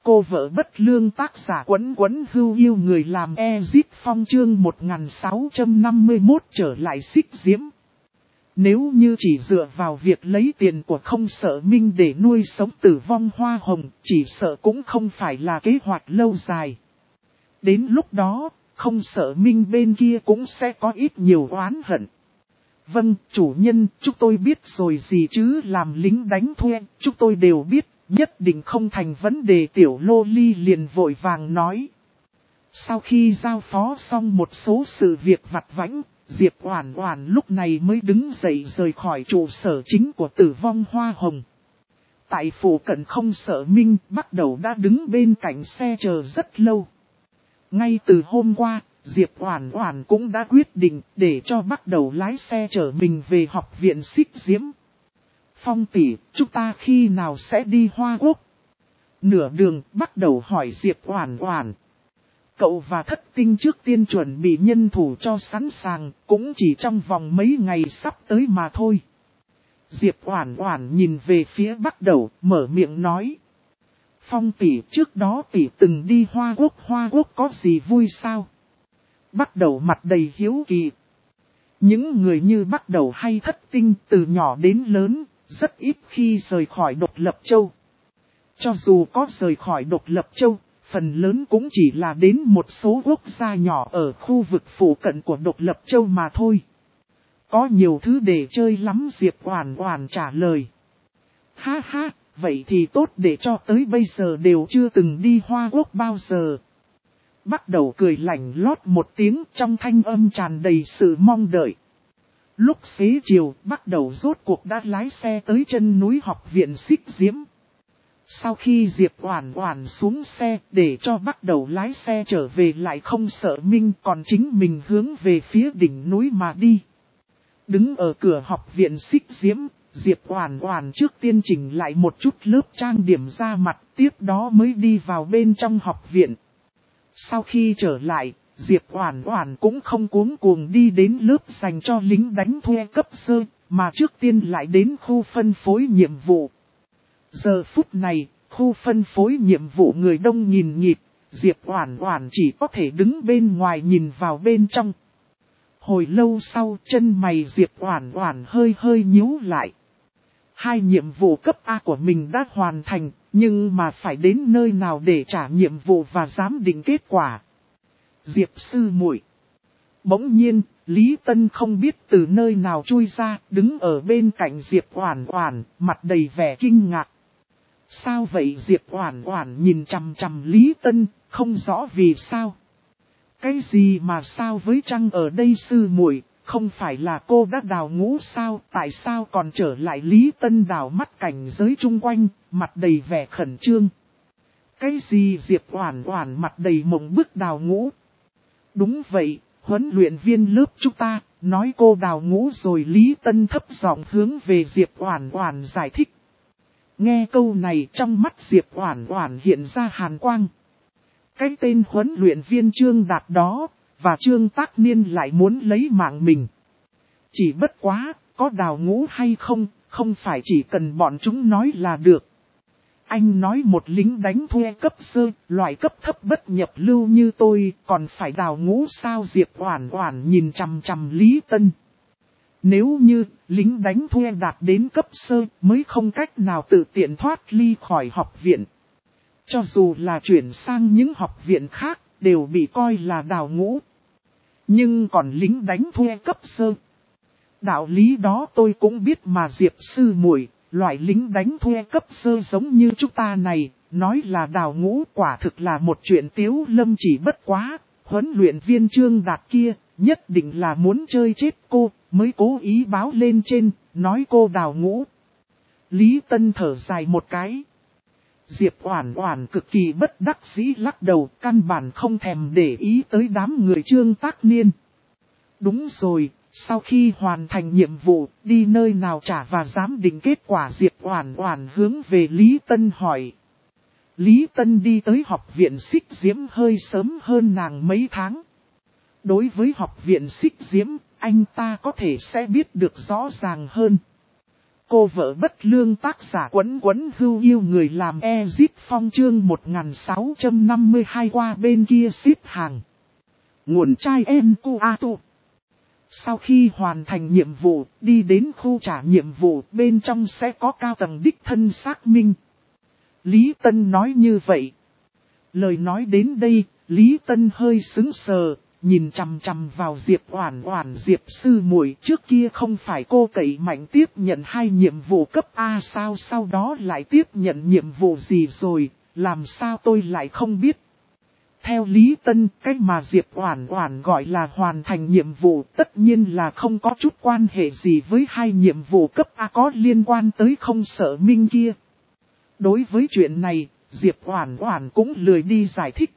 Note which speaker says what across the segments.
Speaker 1: Cô vợ bất lương tác giả Quấn Quấn Hưu yêu người làm Ezit Phong chương 1651 trở lại Xích Diễm. Nếu như chỉ dựa vào việc lấy tiền của Không Sợ Minh để nuôi sống Tử Vong Hoa Hồng, chỉ sợ cũng không phải là kế hoạch lâu dài. Đến lúc đó, Không Sợ Minh bên kia cũng sẽ có ít nhiều oán hận. Vâng, chủ nhân, chúng tôi biết rồi gì chứ, làm lính đánh thuê, chúng tôi đều biết, nhất định không thành vấn đề. Tiểu lô ly liền vội vàng nói. Sau khi giao phó xong một số sự việc vặt vãnh, Diệp Oản Oản lúc này mới đứng dậy rời khỏi trụ sở chính của Tử Vong Hoa Hồng. Tại phủ cận Không Sợ Minh, bắt đầu đã đứng bên cạnh xe chờ rất lâu. Ngay từ hôm qua, Diệp Oản Oản cũng đã quyết định để cho bắt đầu lái xe chở mình về học viện Xích Diễm. Phong tỷ, chúng ta khi nào sẽ đi Hoa Quốc? Nửa đường bắt đầu hỏi Diệp Oản Oản. Cậu và Thất Tinh trước tiên chuẩn bị nhân thủ cho sẵn sàng, cũng chỉ trong vòng mấy ngày sắp tới mà thôi. Diệp Oản Oản nhìn về phía bắt đầu, mở miệng nói. Phong tỷ, trước đó tỷ từng đi Hoa Quốc có gì vui sao? Bắt đầu mặt đầy hiếu kỳ. Những người như bắt đầu hay Thất Tinh từ nhỏ đến lớn, rất ít khi rời khỏi Độc Lập Châu. Cho dù có rời khỏi Độc Lập Châu, phần lớn cũng chỉ là đến một số quốc gia nhỏ ở khu vực phụ cận của Độc Lập Châu mà thôi. Có nhiều thứ để chơi lắm, Diệp Oản Oản trả lời. Ha ha, vậy thì tốt, để cho tới bây giờ đều chưa từng đi Hoa Quốc bao giờ. Bắt đầu cười lạnh lót một tiếng, trong thanh âm tràn đầy sự mong đợi. Lúc xế chiều, bắt đầu rốt cuộc đã lái xe tới chân núi học viện Xích Diễm. Sau khi Diệp Oản Oản xuống xe để cho bắt đầu lái xe trở về lại Không Sợ Minh, còn chính mình hướng về phía đỉnh núi mà đi. Đứng ở cửa học viện Xích Diễm, Diệp Oản Oản trước tiên chỉnh lại một chút lớp trang điểm da mặt, tiếp đó mới đi vào bên trong học viện. Sau khi trở lại, Diệp Oản Oản cũng không cuống cuồng đi đến lớp dành cho lính đánh thuê cấp sơ, mà trước tiên lại đến khu phân phối nhiệm vụ. Giờ phút này, khu phân phối nhiệm vụ người đông nghìn nghịt, Diệp Oản Oản chỉ có thể đứng bên ngoài nhìn vào bên trong. Hồi lâu sau, chân mày Diệp Oản Oản hơi nhíu lại. Hai nhiệm vụ cấp A của mình đã hoàn thành, nhưng mà phải đến nơi nào để trả nhiệm vụ và giám định kết quả? Diệp sư muội. Bỗng nhiên, Lý Tân không biết từ nơi nào chui ra, đứng ở bên cạnh Diệp Oản Oản, mặt đầy vẻ kinh ngạc. Sao vậy? Diệp Oản Oản nhìn chằm chằm Lý Tân, không rõ vì sao. Cái gì mà sao với Trăng ở đây sư muội, không phải là cô đã đào ngũ sao, tại sao còn trở lại? Lý Tân đảo mắt cảnh giới chung quanh, mặt đầy vẻ khẩn trương. Cái gì? Diệp Oản Oản mặt đầy mộng bức. Đào ngũ? Đúng vậy, huấn luyện viên lớp chúng ta, nói cô đào ngũ rồi. Lý Tân thấp giọng hướng về Diệp Oản Oản giải thích. Nghe câu này trong mắt Diệp Oản Oản hiện ra hàn quang. Cái tên huấn luyện viên Trương Đạt đó, và Trương Tác Niên lại muốn lấy mạng mình. Chỉ bất quá, có đào ngũ hay không, không phải chỉ cần bọn chúng nói là được. Anh nói một lính đánh thuê cấp sơ, loại cấp thấp bất nhập lưu như tôi, còn phải đào ngũ sao? Diệp Oản Oản nhìn chằm chằm Lý Tân. Nếu như lính đánh thuê đạt đến cấp sơ mới không cách nào tự tiện thoát ly khỏi học viện. Cho dù là chuyển sang những học viện khác, đều bị coi là đào ngũ. Nhưng còn lính đánh thuê cấp sơ, đạo lý đó tôi cũng biết mà Diệp sư muội, loại lính đánh thuê cấp sơ giống như chúng ta này, nói là đào ngũ quả thực là một chuyện tiếu lâm. Chỉ bất quá, huấn luyện viên Trương Đạt kia, nhất định là muốn chơi chết cô, mới cố ý báo lên trên, nói cô đào ngũ. Lý Tân thở dài một cái. Diệp Oản Oản cực kỳ bất đắc dĩ lắc đầu, căn bản không thèm để ý tới đám người Trương Tác Niên. Đúng rồi, sau khi hoàn thành nhiệm vụ, đi nơi nào trả và giám định kết quả? Diệp Oản Oản hướng về Lý Tân hỏi. Lý Tân đi tới học viện Xích Diễm hơi sớm hơn nàng mấy tháng. Đối với học viện Xích Diễm, anh ta có thể sẽ biết được rõ ràng hơn. Cô vợ bất lương tác giả Quấn Quấn Hưu yêu người làm Ezit Phong chương 1652 qua bên kia xếp hàng. Nguồn trai Enkuatu. Sau khi hoàn thành nhiệm vụ, đi đến khu trả nhiệm vụ, bên trong sẽ có cao tầng đích thân xác minh. Lý Tân nói như vậy. Lời nói đến đây, Lý Tân hơi sững sờ, nhìn chằm chằm vào Diệp Oản Oản Diệp sư muội, trước kia không phải cô cậy mạnh tiếp nhận 2 nhiệm vụ cấp A sao, sau đó lại tiếp nhận nhiệm vụ gì rồi, làm sao tôi lại không biết. Theo Lý Tân, cách mà Diệp Oản Oản gọi là hoàn thành nhiệm vụ tất nhiên là không có chút quan hệ gì với 2 nhiệm vụ cấp A có liên quan tới không sợ minh kia. Đối với chuyện này, Diệp Oản Oản cũng lười đi giải thích.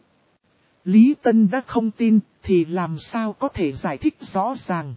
Speaker 1: Lý Tân đã không tin, thì làm sao có thể giải thích rõ ràng.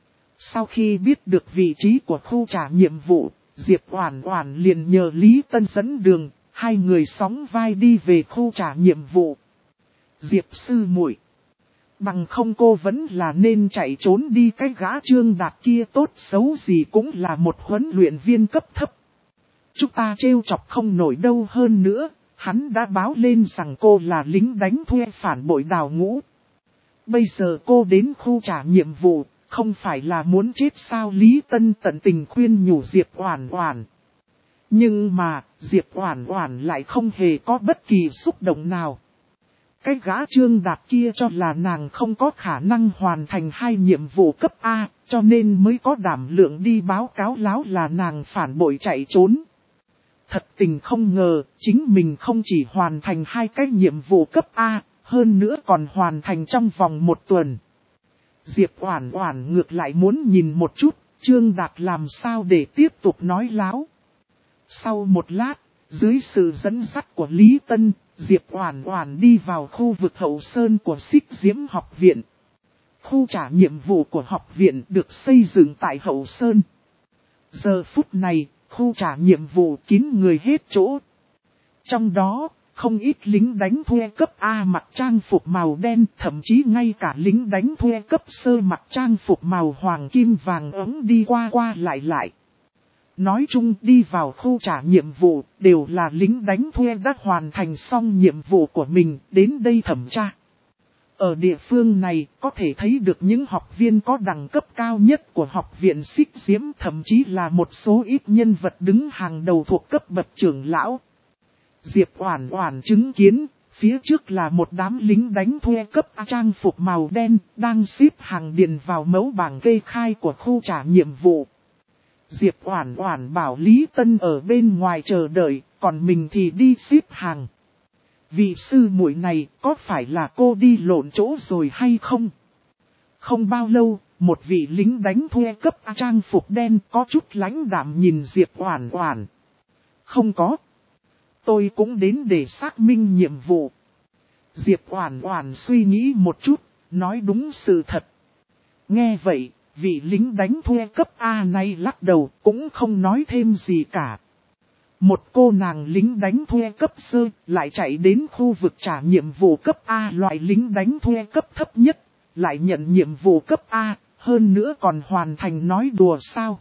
Speaker 1: Sau khi biết được vị trí của khu trả nhiệm vụ, Diệp Oản Oản liền nhờ Lý Tân dẫn đường, 2 người sóng vai đi về khu trả nhiệm vụ. Diệp sư muội, bằng không cô vẫn là nên chạy trốn đi, cái gã Trương Đạt kia tốt xấu gì cũng là một huấn luyện viên cấp thấp. Chúng ta trêu chọc không nổi đâu, hơn nữa, hắn đã báo lên rằng cô là lính đánh thuê phản bội Đào Ngũ. Bây giờ cô đến khu trả nhiệm vụ, không phải là muốn chết sao? Lý Tân tận tình khuyên nhủ Diệp Oản Oản. Nhưng mà, Diệp Oản Oản lại không hề có bất kỳ xúc động nào. Cái gã Trương Đạt kia cho là nàng không có khả năng hoàn thành 2 nhiệm vụ cấp A, cho nên mới có đảm lượng đi báo cáo láo là nàng phản bội chạy trốn. Thật tình không ngờ, chính mình không chỉ hoàn thành 2 cái nhiệm vụ cấp A, hơn nữa còn hoàn thành trong vòng 1 tuần. Diệp Oản Oản ngược lại muốn nhìn một chút, Trương Đạt làm sao để tiếp tục nói láo. Sau một lát, dưới sự dẫn dắt của Lý Tân, Diệp Oản Oản đi vào khu vực hậu sơn của Xích Diễm học viện. Khu trả nhiệm vụ của học viện được xây dựng tại hậu sơn. Giờ phút này, khu trả nhiệm vụ kín người hết chỗ. Trong đó, không ít lính đánh thuê cấp A mặc trang phục màu đen, thậm chí ngay cả lính đánh thuê cấp sơ mặc trang phục màu hoàng kim vàng ấm đi qua qua lại. Nói chung đi vào khu trả nhiệm vụ đều là lính đánh thuê đã hoàn thành xong nhiệm vụ của mình đến đây thẩm tra. Ở địa phương này có thể thấy được những học viên có đẳng cấp cao nhất của học viện Xích Diễm, thậm chí là một số ít nhân vật đứng hàng đầu thuộc cấp bậc trưởng lão. Diệp Oản Oản chứng kiến, phía trước là một đám lính đánh thuê cấp A trang phục màu đen đang xếp hàng điền vào mẫu bảng kê khai của khu trả nhiệm vụ. Diệp Oản Oản bảo Lý Tân ở bên ngoài chờ đợi, còn mình thì đi xếp hàng. Vị sư muội này có phải là cô đi lộn chỗ rồi hay không? Không bao lâu, một vị lính đánh thuê cấp A trang phục đen có chút lãnh đạm nhìn Diệp Oản Oản. Không có. Tôi cũng đến để xác minh nhiệm vụ. Diệp Oản Oản suy nghĩ một chút, nói đúng sự thật. Nghe vậy, vị lính đánh thuê cấp A này lắc đầu cũng không nói thêm gì cả. Một cô nàng lính đánh thuê cấp sơ lại chạy đến khu vực trả nhiệm vụ cấp A, loại lính đánh thuê cấp thấp nhất, lại nhận nhiệm vụ cấp A, hơn nữa còn hoàn thành, nói đùa sao.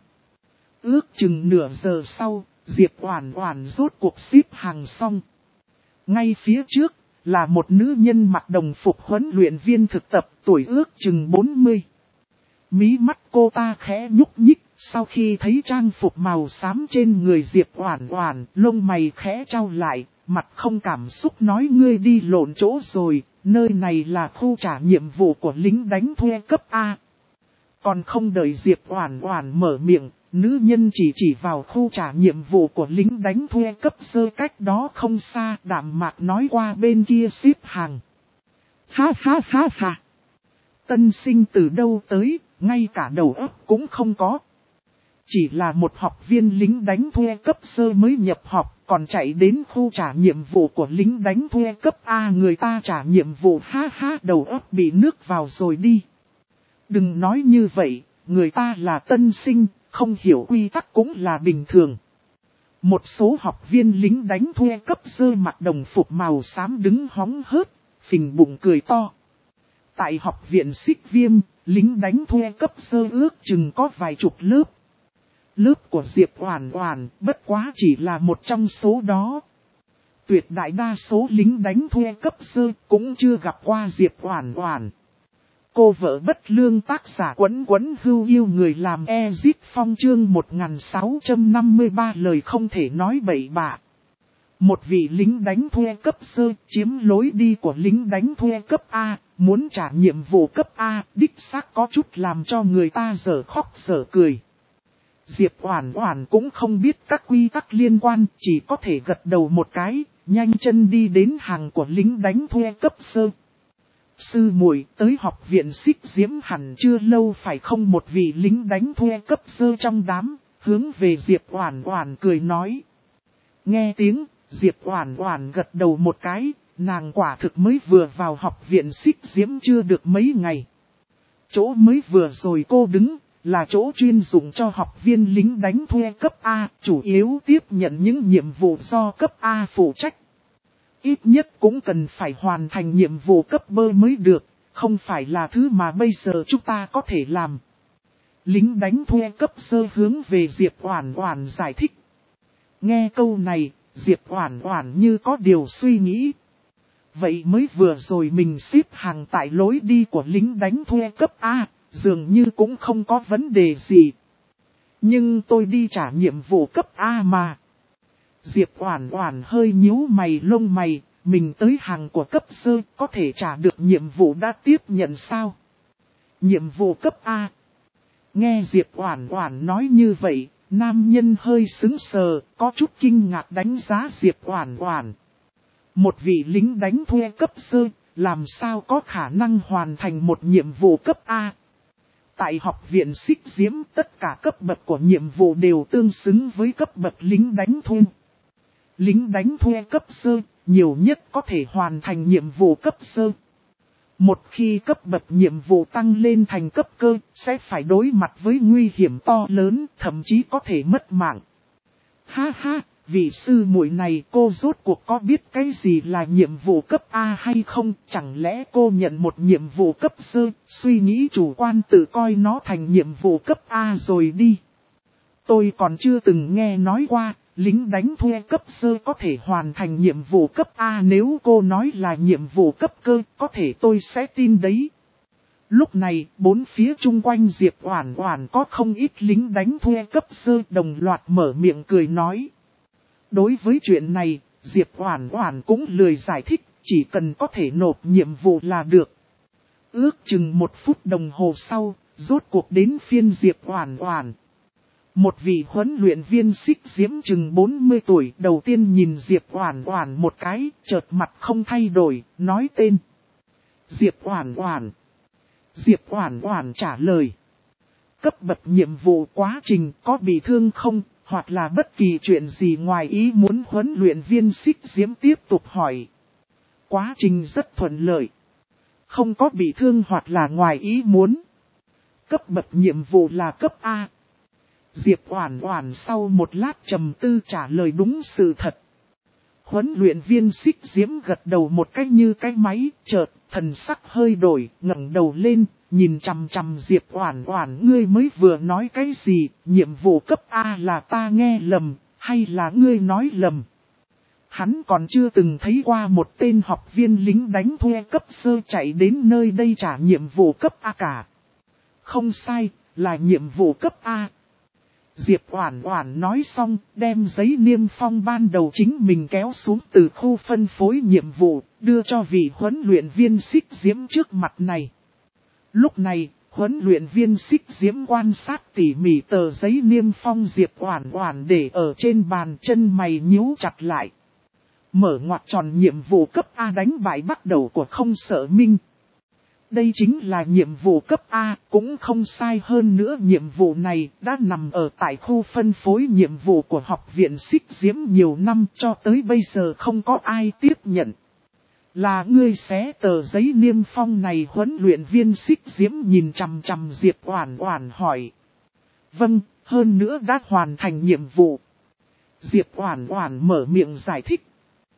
Speaker 1: Ước chừng nửa giờ sau, Diệp Oản Oản rốt cuộc xếp hàng xong. Ngay phía trước là một nữ nhân mặc đồng phục huấn luyện viên thực tập, tuổi ước chừng 40. Mí mắt cô ta khẽ nhúc nhích, sau khi thấy trang phục màu xám trên người Diệp Oản Oản, lông mày khẽ chau lại, mặt không cảm xúc nói ngươi đi lộn chỗ rồi, nơi này là khu trả nhiệm vụ của lính đánh thuê cấp A. Còn không đợi Diệp Oản Oản mở miệng, nữ nhân chỉ vào khu trả nhiệm vụ của lính đánh thuê cấp sơ cách đó không xa, đạm mạc nói qua bên kia xếp hàng. Ha ha ha ha. Tân sinh từ đâu tới, ngay cả đầu óc cũng không có. Chỉ là một học viên lính đánh thuê cấp sơ mới nhập học, còn chạy đến khu trả nhiệm vụ của lính đánh thuê cấp A, người ta trả nhiệm vụ, ha ha, đầu óc bị nước vào rồi đi. Đừng nói như vậy, người ta là tân sinh, không hiểu quy tắc cũng là bình thường. Một số học viên lính đánh thuê cấp sơ mặc đồng phục màu xám đứng hóng hớt, phình bụng cười to. Tại học viện Xích Viêm, lính đánh thuê cấp sơ ước chừng có vài chục lớp. Lớp của Diệp Oản Oản bất quá chỉ là một trong số đó. Tuyệt đại đa số lính đánh thuê cấp sơ cũng chưa gặp qua Diệp Oản Oản. Cô vợ bất lương tác giả Quấn Quấn Hưu yêu người làm Ezit Phong chương 1653 lời không thể nói bậy bạ. Một vị lính đánh thuê cấp sơ chiếm lối đi của lính đánh thuê cấp A, muốn trả nhiệm vụ cấp A, đích xác có chút làm cho người ta dở khóc dở cười. Diệp Oản Oản cũng không biết các quy tắc liên quan, chỉ có thể gật đầu một cái, nhanh chân đi đến hàng của lính đánh thuê cấp sơ. Sư muội, tới học viện Xích Diễm hẳn chưa lâu phải không? Một vị lính đánh thuê cấp sơ trong đám, hướng về Diệp Oản Oản cười nói. Nghe tiếng, Diệp Oản Oản gật đầu một cái, nàng quả thực mới vừa vào học viện Xích Diễm chưa được mấy ngày. Chỗ mới vừa rồi cô đứng, là chỗ chuyên dụng cho học viên lính đánh thuê cấp A, chủ yếu tiếp nhận những nhiệm vụ do cấp A phụ trách. Ít nhất cũng cần phải hoàn thành nhiệm vụ cấp B mới được, không phải là thứ mà bây giờ chúng ta có thể làm. Lính đánh thuê cấp sơ hướng về Diệp Oản Oản giải thích. Nghe câu này, Diệp Oản Oản như có điều suy nghĩ. Vậy mới vừa rồi mình xếp hàng tại lối đi của lính đánh thuê cấp A, dường như cũng không có vấn đề gì. Nhưng tôi đi trả nhiệm vụ cấp A mà. Diệp Oản Oản hơi nhíu mày lông mày, mình tới hàng của cấp sơ có thể trả được nhiệm vụ đã tiếp nhận sao? Nhiệm vụ cấp A. Nghe Diệp Oản Oản nói như vậy, nam nhân hơi sững sờ, có chút kinh ngạc đánh giá Diệp Oản Oản. Một vị lính đánh thuê cấp sơ, làm sao có khả năng hoàn thành một nhiệm vụ cấp A? Tại học viện Xích Diễm tất cả cấp bậc của nhiệm vụ đều tương xứng với cấp bậc lính đánh thuê. Lính đánh thuê cấp sơ, nhiều nhất có thể hoàn thành nhiệm vụ cấp sơ. Một khi cấp bậc nhiệm vụ tăng lên thành cấp cơ, sẽ phải đối mặt với nguy hiểm to lớn, thậm chí có thể mất mạng. Ha ha, vị sư muội này cô rốt cuộc có biết cái gì là nhiệm vụ cấp A hay không? Chẳng lẽ cô nhận một nhiệm vụ cấp sơ, suy nghĩ chủ quan tự coi nó thành nhiệm vụ cấp A rồi đi. Tôi còn chưa từng nghe nói qua, lính đánh thuê cấp sơ có thể hoàn thành nhiệm vụ cấp A, nếu cô nói là nhiệm vụ cấp cơ, có thể tôi sẽ tin đấy. Lúc này, bốn phía chung quanh Diệp Oản Oản có không ít lính đánh thuê cấp sơ đồng loạt mở miệng cười nói. Đối với chuyện này, Diệp Oản Oản cũng lười giải thích, chỉ cần có thể nộp nhiệm vụ là được. Ước chừng 1 phút đồng hồ sau, rốt cuộc đến phiên Diệp Oản Oản. Một vị huấn luyện viên Xích Diễm chừng 40 tuổi đầu tiên nhìn Diệp Oản Oản một cái, chợt mặt không thay đổi, nói tên. Diệp Oản Oản. Diệp Oản Oản trả lời. Cấp bậc nhiệm vụ quá trình có bị thương không, hoặc là bất kỳ chuyện gì ngoài ý muốn, huấn luyện viên Xích Diễm tiếp tục hỏi. Quá trình rất thuận lợi. Không có bị thương hoặc là ngoài ý muốn. Cấp bậc nhiệm vụ là cấp A. Diệp Oản Oản sau một lát trầm tư trả lời đúng sự thật. Huấn luyện viên Xích Diễm gật đầu một cái như cái máy, chợt thần sắc hơi đổi, ngẩng đầu lên, nhìn chằm chằm Diệp Oản Oản, ngươi mới vừa nói cái gì? Nhiệm vụ cấp A là ta nghe lầm, hay là ngươi nói lầm? Hắn còn chưa từng thấy qua một tên học viên lính đánh thuê cấp sơ chạy đến nơi đây trả nhiệm vụ cấp A cả. Không sai, là nhiệm vụ cấp A. Diệp Oản Oản nói xong, đem giấy niêm phong ban đầu chính mình kéo xuống từ khu phân phối nhiệm vụ, đưa cho vị huấn luyện viên Xích Diễm trước mặt này. Lúc này, huấn luyện viên Xích Diễm quan sát tỉ mỉ tờ giấy niêm phong Diệp Oản Oản để ở trên bàn, chân mày nhíu chặt lại. Mở ngoặc tròn nhiệm vụ cấp A đánh bại bắt đầu của Không Sợ Minh. Đây chính là nhiệm vụ cấp A, cũng không sai, hơn nữa nhiệm vụ này đã nằm ở tại khu phân phối nhiệm vụ của học viện Xích Diễm nhiều năm, cho tới bây giờ không có ai tiếp nhận. Là ngươi xé tờ giấy niêm phong này? Huấn luyện viên Xích Diễm nhìn chằm chằm Diệp Oản Oản hỏi. Vâng, hơn nữa đã hoàn thành nhiệm vụ. Diệp Oản Oản mở miệng giải thích.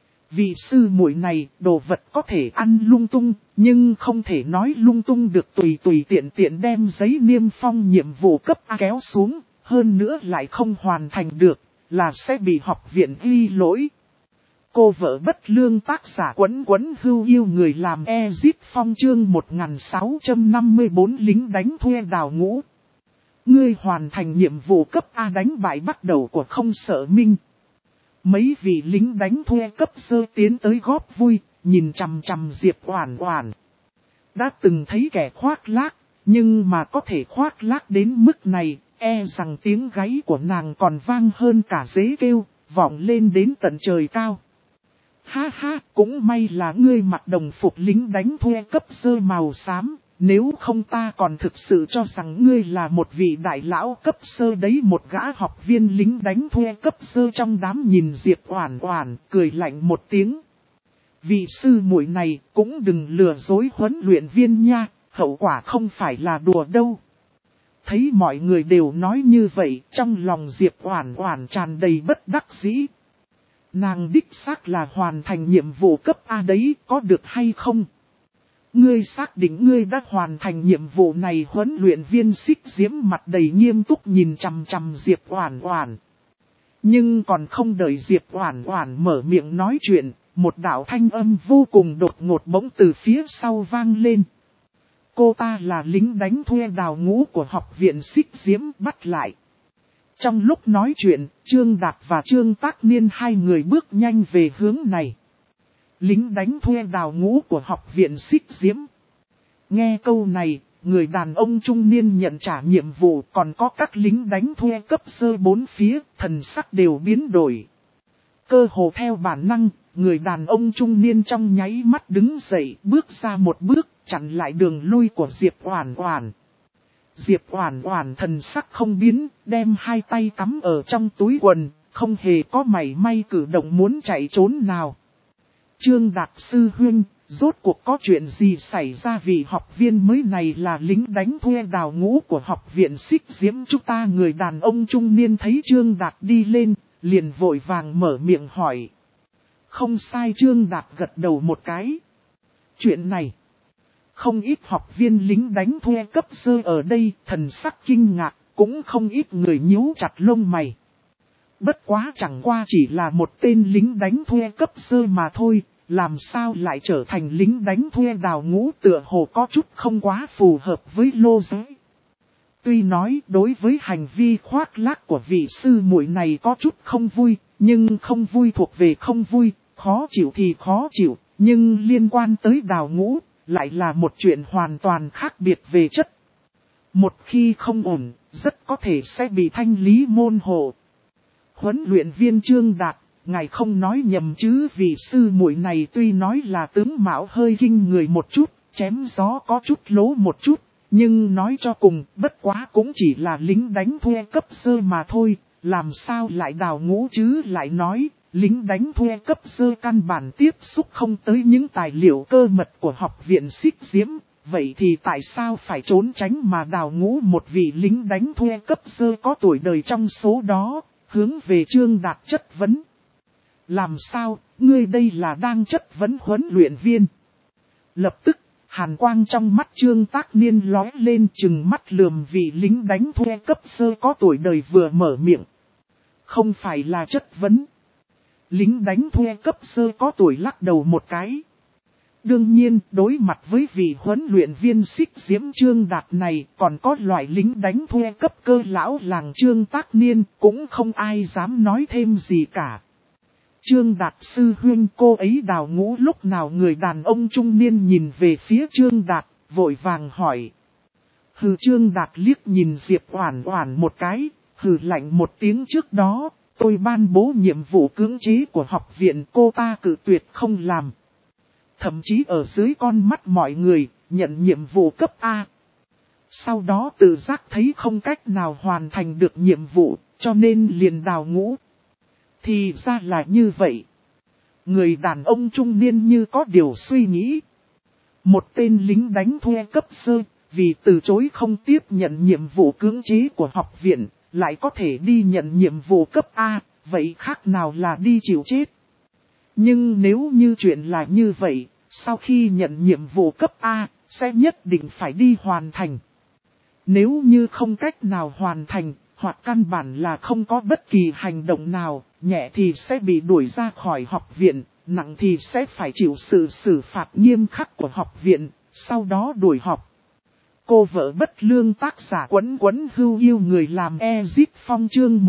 Speaker 1: Vị sư muội này, đồ vật có thể ăn lung tung, nhưng không thể nói lung tung được, tùy tiện đem giấy niêm phong nhiệm vụ cấp A kéo xuống, Hơn nữa lại không hoàn thành được, là sẽ bị học viện ghi lỗi. Cô vợ bất lương tác giả Quấn Quấn Hưu yêu người làm Ezit Phong chương 1654 lính đánh thuê đào ngũ. Ngươi hoàn thành nhiệm vụ cấp A đánh bại bắt đầu của không sợ minh. Mấy vị lính đánh thuê cấp sơ tiến tới góp vui, nhìn chằm chằm Diệp Oản Oản. Đã từng thấy kẻ khoác lác, nhưng mà có thể khoác lác đến mức này, e rằng tiếng gáy của nàng còn vang hơn cả dế kêu, vọng lên đến tận trời cao. Ha ha, cũng may là ngươi mặc đồng phục lính đánh thuê cấp sơ màu xám, nếu không ta còn thực sự cho rằng ngươi là một vị đại lão cấp sơ đấy. Một gã học viên lính đánh thuê cấp sơ trong đám nhìn Diệp Oản Oản, cười lạnh một tiếng. Vị sư muội này cũng đừng lừa dối huấn luyện viên nha, hậu quả không phải là đùa đâu. Thấy mọi người đều nói như vậy, trong lòng Diệp Oản Oản tràn đầy bất đắc dĩ. Nàng đích xác là hoàn thành nhiệm vụ cấp A đấy, có được hay không? Ngươi xác định ngươi đã hoàn thành nhiệm vụ này? Huấn luyện viên Xích Diễm mặt đầy nghiêm túc nhìn chằm chằm Diệp Oản Oản. Nhưng còn không đợi Diệp Oản Oản mở miệng nói chuyện, một đạo thanh âm vô cùng đột ngột bỗng từ phía sau vang lên. Cô ta là lính đánh thuê đào ngũ của học viện Xích Diễm, bắt lại. Trong lúc nói chuyện, Trương Đạt và Trương Tác Niên hai người bước nhanh về hướng này. Lính đánh thuê đào ngũ của học viện Xích Diễm. Nghe câu này, người đàn ông trung niên nhận trả nhiệm vụ, còn có các lính đánh thuê cấp sơ bốn phía, thần sắc đều biến đổi. Cơ hồ theo bản năng, người đàn ông trung niên trong nháy mắt đứng dậy, bước ra một bước, chặn lại đường lui của Diệp Oản Oản. Diệp Oản Oản thần sắc không biến, đem hai tay cắm ở trong túi quần, không hề có mảy may cử động muốn chạy trốn nào. Trương Đạt sư huynh, rốt cuộc có chuyện gì xảy ra? Vì học viên mới này là lính đánh thuê đào ngũ của học viện Xích Diễm chúng ta. Người đàn ông trung niên thấy Trương Đạt đi lên, liền vội vàng mở miệng hỏi. Không sai, Trương Đạt gật đầu một cái. Chuyện này, không ít học viên lính đánh thuê cấp sơ ở đây thần sắc kinh ngạc, cũng không ít người nhíu chặt lông mày. Bất quá chẳng qua chỉ là một tên lính đánh thuê cấp sơ mà thôi, làm sao lại trở thành lính đánh thuê đào ngũ? Tựa hồ có chút không quá phù hợp với lô giới. Tuy nói đối với hành vi khoác lác của vị sư muội này có chút không vui, nhưng không vui thuộc về không vui, khó chịu thì khó chịu, nhưng liên quan tới đào ngũ, lại là một chuyện hoàn toàn khác biệt về chất. Một khi không ổn, rất có thể sẽ bị thanh lý môn hộ. Huấn luyện viên Trương Đạt, ngài không nói nhầm chứ? Vì sư muội này tuy nói là tướng mạo hơi kinh người một chút, chém gió có chút lố một chút, nhưng nói cho cùng, bất quá cũng chỉ là lính đánh thuê cấp sơ mà thôi, làm sao lại đào ngũ chứ? Lại nói, lính đánh thuê cấp sơ căn bản tiếp xúc không tới những tài liệu cơ mật của học viện Xích Diễm, vậy thì tại sao phải trốn tránh mà đào ngũ? Một vị lính đánh thuê cấp sơ có tuổi đời trong số đó, hướng về Trương Đạt chất vấn. Làm sao, ngươi đây là đang chất vấn huấn luyện viên? Lập tức, hàn quang trong mắt Trương Tác Niên lóe lên, chừng mắt lườm vị lính đánh thuê cấp sơ có tuổi đời vừa mở miệng. Không phải là chất vấn. Lính đánh thuê cấp sơ có tuổi lắc đầu một cái. Đương nhiên, đối mặt với vị huấn luyện viên Xích Diễm Trương Đạt này, còn có loại lính đánh thuê cấp cơ lão làng Trương Tác Niên, cũng không ai dám nói thêm gì cả. Trương Đạt sư huynh, cô ấy đào ngũ lúc nào? Người đàn ông trung niên nhìn về phía Trương Đạt, vội vàng hỏi. Hừ, Trương Đạt liếc nhìn Diệp Oản Oản một cái, hừ lạnh một tiếng. Trước đó, tôi ban bố nhiệm vụ cưỡng chế của học viện, cô ta cự tuyệt không làm. Thậm chí ở dưới con mắt mọi người, nhận nhiệm vụ cấp A. Sau đó tự giác thấy không cách nào hoàn thành được nhiệm vụ, cho nên liền đào ngũ. Thì ra là như vậy. Người đàn ông trung niên như có điều suy nghĩ. Một tên lính đánh thuê cấp sơ, vì từ chối không tiếp nhận nhiệm vụ cưỡng chế của học viện, lại có thể đi nhận nhiệm vụ cấp A, vậy khác nào là đi chịu chết. Nhưng nếu như chuyện là như vậy, sau khi nhận nhiệm vụ cấp A, sẽ nhất định phải đi hoàn thành. Nếu như không cách nào hoàn thành, hoặc căn bản là không có bất kỳ hành động nào, nhẹ thì sẽ bị đuổi ra khỏi học viện, nặng thì sẽ phải chịu sự xử phạt nghiêm khắc của học viện, sau đó đuổi học. Cô vợ bất lương tác giả Quấn Quấn Hưu Yêu Người làm Ezip Phong chương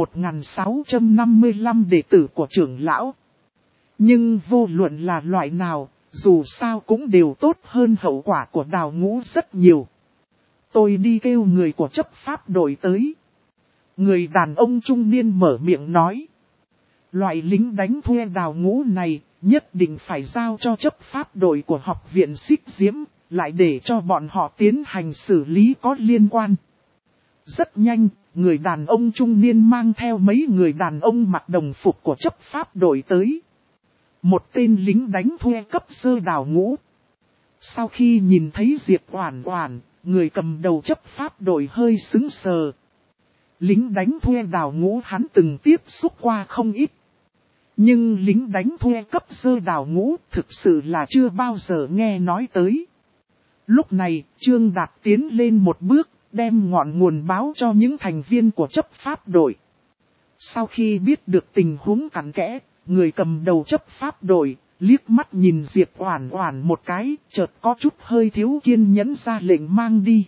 Speaker 1: 1655 đệ tử của trưởng lão. Nhưng vô luận là loại nào, dù sao cũng đều tốt hơn hậu quả của Đào Ngũ rất nhiều. Tôi đi kêu người của chấp pháp đội tới. Người đàn ông trung niên mở miệng nói. Loại lính đánh thuê Đào Ngũ này, nhất định phải giao cho chấp pháp đội của học viện Xích Diễm, lại để cho bọn họ tiến hành xử lý có liên quan. Rất nhanh, người đàn ông trung niên mang theo mấy người đàn ông mặc đồng phục của chấp pháp đội tới. Một tên lính đánh thuê cấp sơ Đào Ngũ. Sau khi nhìn thấy Diệp Oản Oản, người cầm đầu chấp pháp đội hơi sững sờ. Lính đánh thuê Đào Ngũ hắn từng tiếp xúc qua không ít. Nhưng lính đánh thuê cấp sơ Đào Ngũ thực sự là chưa bao giờ nghe nói tới. Lúc này, Trương Đạt tiến lên một bước, đem ngọn nguồn báo cho những thành viên của chấp pháp đội. Sau khi biết được tình huống cặn kẽ, người cầm đầu chấp pháp đội, liếc mắt nhìn Diệp Oản Oản một cái, chợt có chút hơi thiếu kiên nhẫn ra lệnh mang đi.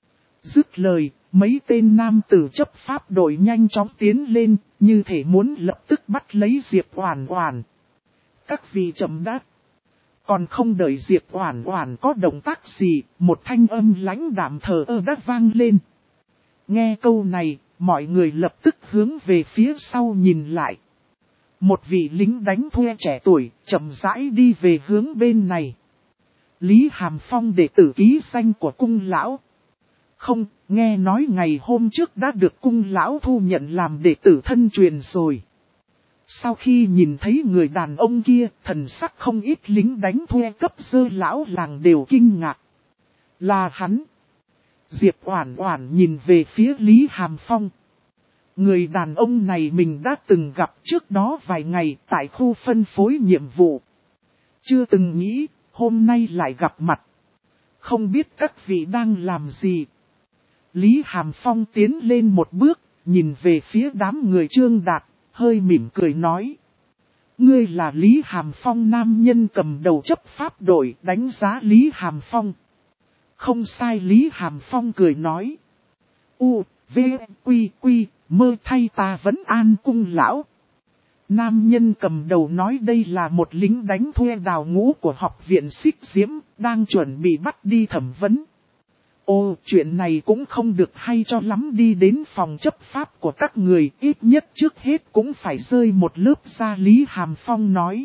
Speaker 1: Dứt lời, mấy tên nam tử chấp pháp đội nhanh chóng tiến lên, như thể muốn lập tức bắt lấy Diệp Oản Oản. Các vị chậm đã. Còn không đợi Diệp Oản Oản có động tác gì, một thanh âm lãnh đạm thờ ơ đã vang lên. Nghe câu này, mọi người lập tức hướng về phía sau nhìn lại. Một vị lính đánh thuê trẻ tuổi, chậm rãi đi về hướng bên này. Lý Hàm Phong đệ tử ký danh của cung lão. Không, nghe nói ngày hôm trước đã được cung lão thu nhận làm đệ tử thân truyền rồi. Sau khi nhìn thấy người đàn ông kia, thần sắc không ít lính đánh thuê cấp sơ lão làng đều kinh ngạc. Là hắn. Diệp Oản Oản nhìn về phía Lý Hàm Phong. Người đàn ông này mình đã từng gặp trước đó vài ngày tại khu phân phối nhiệm vụ. Chưa từng nghĩ, hôm nay lại gặp mặt. Không biết các vị đang làm gì. Lý Hàm Phong tiến lên một bước, nhìn về phía đám người Trương Đạt, hơi mỉm cười nói. Ngươi là Lý Hàm Phong nam nhân cầm đầu chấp pháp đội đánh giá Lý Hàm Phong. Không sai Lý Hàm Phong cười nói. U, V, Quy, Quy, mơ thay ta vẫn an cung lão. Nam nhân cầm đầu nói đây là một lính đánh thuê Đào Ngũ của học viện Xích Diễm, đang chuẩn bị bắt đi thẩm vấn. Ô, chuyện này cũng không được hay cho lắm, đi đến phòng chấp pháp của các người, ít nhất trước hết cũng phải rơi một lớp ra. Lý Hàm Phong nói.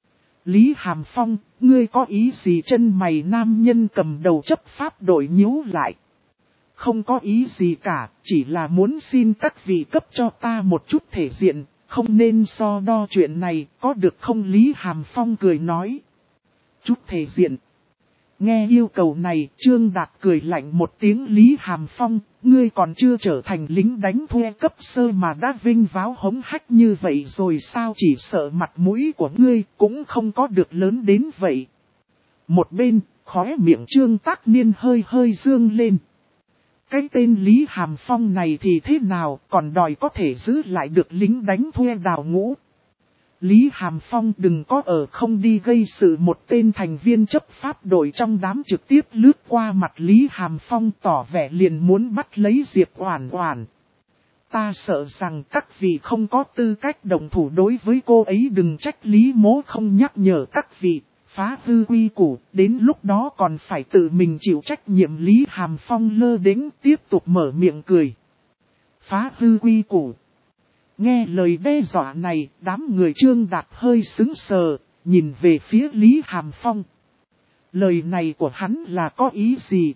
Speaker 1: Lý Hàm Phong, ngươi có ý gì? Chân mày nam nhân cầm đầu chấp pháp đội nhíu lại. Không có ý gì cả, chỉ là muốn xin các vị cấp cho ta một chút thể diện, không nên so đo chuyện này, có được không? Lý Hàm Phong cười nói. Chút thể diện. Nghe yêu cầu này, Trương Đạt cười lạnh một tiếng. Lý Hàm Phong, ngươi còn chưa trở thành lính đánh thuê cấp sơ mà đã vinh váo hống hách như vậy rồi sao? Chỉ sợ mặt mũi của ngươi cũng không có được lớn đến vậy. Một bên, khóe miệng Trương Tác Niên hơi hơi dương lên. Cái tên Lý Hàm Phong này thì thế nào, còn đòi có thể giữ lại được lính đánh thuê Đào Ngũ. Lý Hàm Phong đừng có ở không đi gây sự. Một tên thành viên chấp pháp đội trong đám trực tiếp lướt qua mặt Lý Hàm Phong tỏ vẻ liền muốn bắt lấy Diệp Oản Oản. Ta sợ rằng các vị không có tư cách đồng thủ đối với cô ấy, đừng trách Lý mỗ không nhắc nhở các vị. Phá hư quy củ, đến lúc đó còn phải tự mình chịu trách nhiệm. Lý Hàm Phong lơ đễnh tiếp tục mở miệng cười. Phá hư quy củ. Nghe lời đe dọa này, đám người Trương Đạt hơi sững sờ, nhìn về phía Lý Hàm Phong. Lời này của hắn là có ý gì?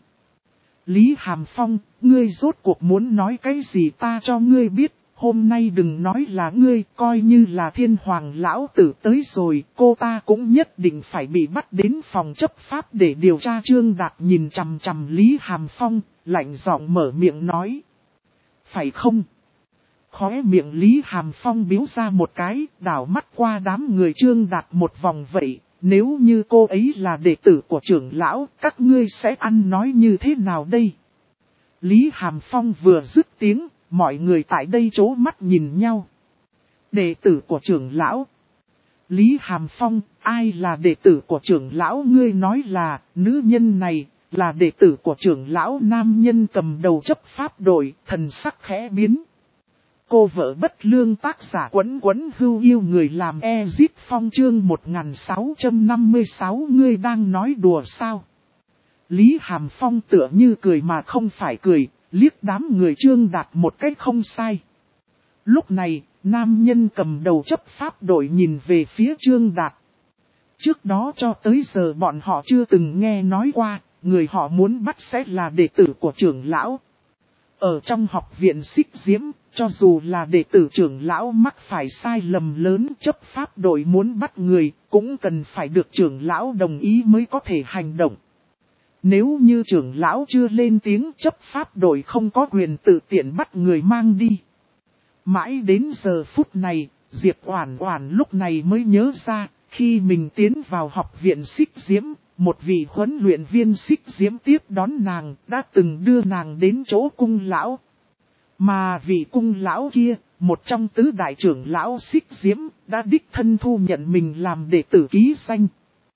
Speaker 1: Lý Hàm Phong, ngươi rốt cuộc muốn nói cái gì ta cho ngươi biết. Hôm nay đừng nói là ngươi, coi như là Thiên Hoàng lão tử tới rồi, cô ta cũng nhất định phải bị bắt đến phòng chấp pháp để điều tra. Trương Đạt nhìn chằm chằm Lý Hàm Phong, lạnh giọng mở miệng nói. Phải không? Khóe miệng Lý Hàm Phong biếu ra một cái, đảo mắt qua đám người Trương Đạt một vòng vậy. Nếu như cô ấy là đệ tử của trưởng lão, các ngươi sẽ ăn nói như thế nào đây? Lý Hàm Phong vừa dứt tiếng, mọi người tại đây chố mắt nhìn nhau. Đệ tử của trưởng lão. Lý Hàm Phong, ai là đệ tử của trưởng lão? Ngươi nói là, nữ nhân này, là đệ tử của trưởng lão. Nam nhân cầm đầu chấp pháp đội, thần sắc khẽ biến. Cô vợ bất lương, tác giả Quấn Quấn Hưu Yêu người làm Ezit Phong chương 1656. Ngươi đang nói đùa sao? Lý Hàm Phong tựa như cười mà không phải cười, liếc đám người Trương Đạt một cách không sai. Lúc này, nam nhân cầm đầu chấp pháp đội nhìn về phía Trương Đạt. Trước đó cho tới giờ bọn họ chưa từng nghe nói qua, người họ muốn bắt sẽ là đệ tử của trưởng lão. Ở trong học viện Xích Diễm, cho dù là đệ tử trưởng lão mắc phải sai lầm lớn, chấp pháp đội muốn bắt người, cũng cần phải được trưởng lão đồng ý mới có thể hành động. Nếu như trưởng lão chưa lên tiếng, chấp pháp đội không có quyền tự tiện bắt người mang đi. Mãi đến giờ phút này, Diệp Oản Oản lúc này mới nhớ ra, khi mình tiến vào học viện Xích Diễm, một vị huấn luyện viên Xích Diễm tiếp đón nàng, đã từng đưa nàng đến chỗ cung lão. Mà vị cung lão kia, một trong tứ đại trưởng lão Xích Diễm, đã đích thân thu nhận mình làm đệ tử ký danh.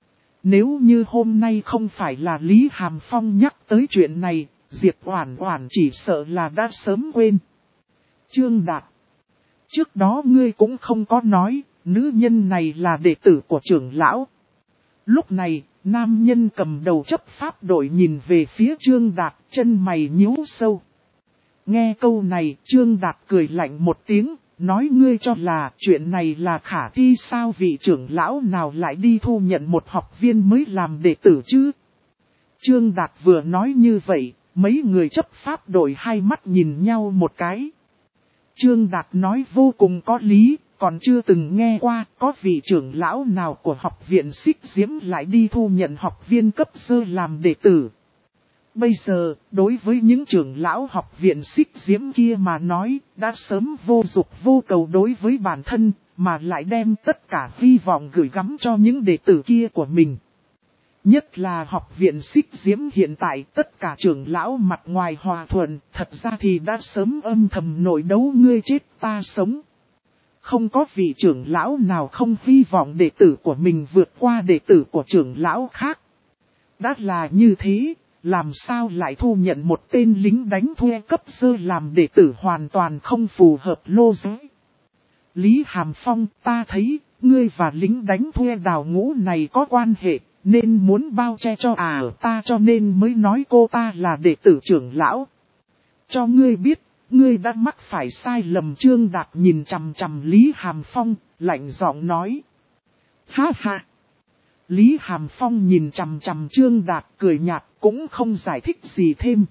Speaker 1: Nếu như hôm nay không phải là Lý Hàm Phong nhắc tới chuyện này, Diệp Oản Oản chỉ sợ là đã sớm quên. Trương Đạt, trước đó ngươi cũng không có nói, nữ nhân này là đệ tử của trưởng lão. Lúc này, nam nhân cầm đầu chấp pháp đội nhìn về phía Trương Đạt, chân mày nhíu sâu. Nghe câu này, Trương Đạt cười lạnh một tiếng, nói ngươi cho là chuyện này là khả thi sao? Vị trưởng lão nào lại đi thu nhận một học viên mới làm đệ tử chứ? Trương Đạt vừa nói như vậy, mấy người chấp pháp đội hai mắt nhìn nhau một cái. Trương Đạt nói vô cùng có lý, còn chưa từng nghe qua có vị trưởng lão nào của học viện Xích Diễm lại đi thu nhận học viên cấp sơ làm đệ tử. Bây giờ, đối với những trưởng lão học viện Xích Diễm kia mà nói, đã sớm vô dục vô cầu đối với bản thân, mà lại đem tất cả hy vọng gửi gắm cho những đệ tử kia của mình. Nhất là học viện Xích Diễm hiện tại, tất cả trưởng lão mặt ngoài hòa thuận, thật ra thì đã sớm âm thầm nội đấu ngươi chết ta sống. Không có vị trưởng lão nào không hy vọng đệ tử của mình vượt qua đệ tử của trưởng lão khác. Đã là như thế, làm sao lại thu nhận một tên lính đánh thuê cấp sơ làm đệ tử hoàn toàn không phù hợp lô giới. Lý Hàm Phong, ta thấy, ngươi và lính đánh thuê Đào Ngũ này có quan hệ, nên muốn bao che cho ta cho nên mới nói cô ta là đệ tử trưởng lão. Cho ngươi biết, ngươi đã mắc phải sai lầm. Trương Đạt nhìn chằm chằm Lý Hàm Phong, lạnh giọng nói. Ha ha! Lý Hàm Phong nhìn chằm chằm Trương Đạt cười nhạt, cũng không giải thích gì thêm.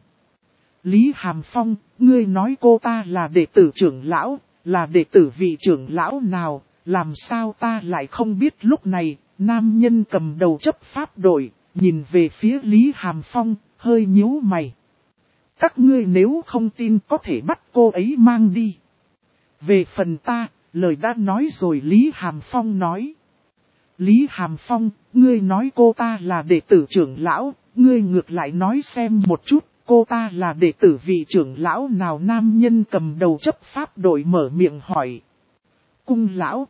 Speaker 1: Lý Hàm Phong, ngươi nói cô ta là đệ tử trưởng lão, là đệ tử vị trưởng lão nào, làm sao ta lại không biết? Lúc này, nam nhân cầm đầu chấp pháp đội, nhìn về phía Lý Hàm Phong, hơi nhíu mày. Các ngươi nếu không tin có thể bắt cô ấy mang đi. Về phần ta, lời đã nói rồi. Lý Hàm Phong nói. Lý Hàm Phong, ngươi nói cô ta là đệ tử trưởng lão, ngươi ngược lại nói xem một chút, cô ta là đệ tử vị trưởng lão nào? Nam nhân cầm đầu chấp pháp đội mở miệng hỏi. Cung lão.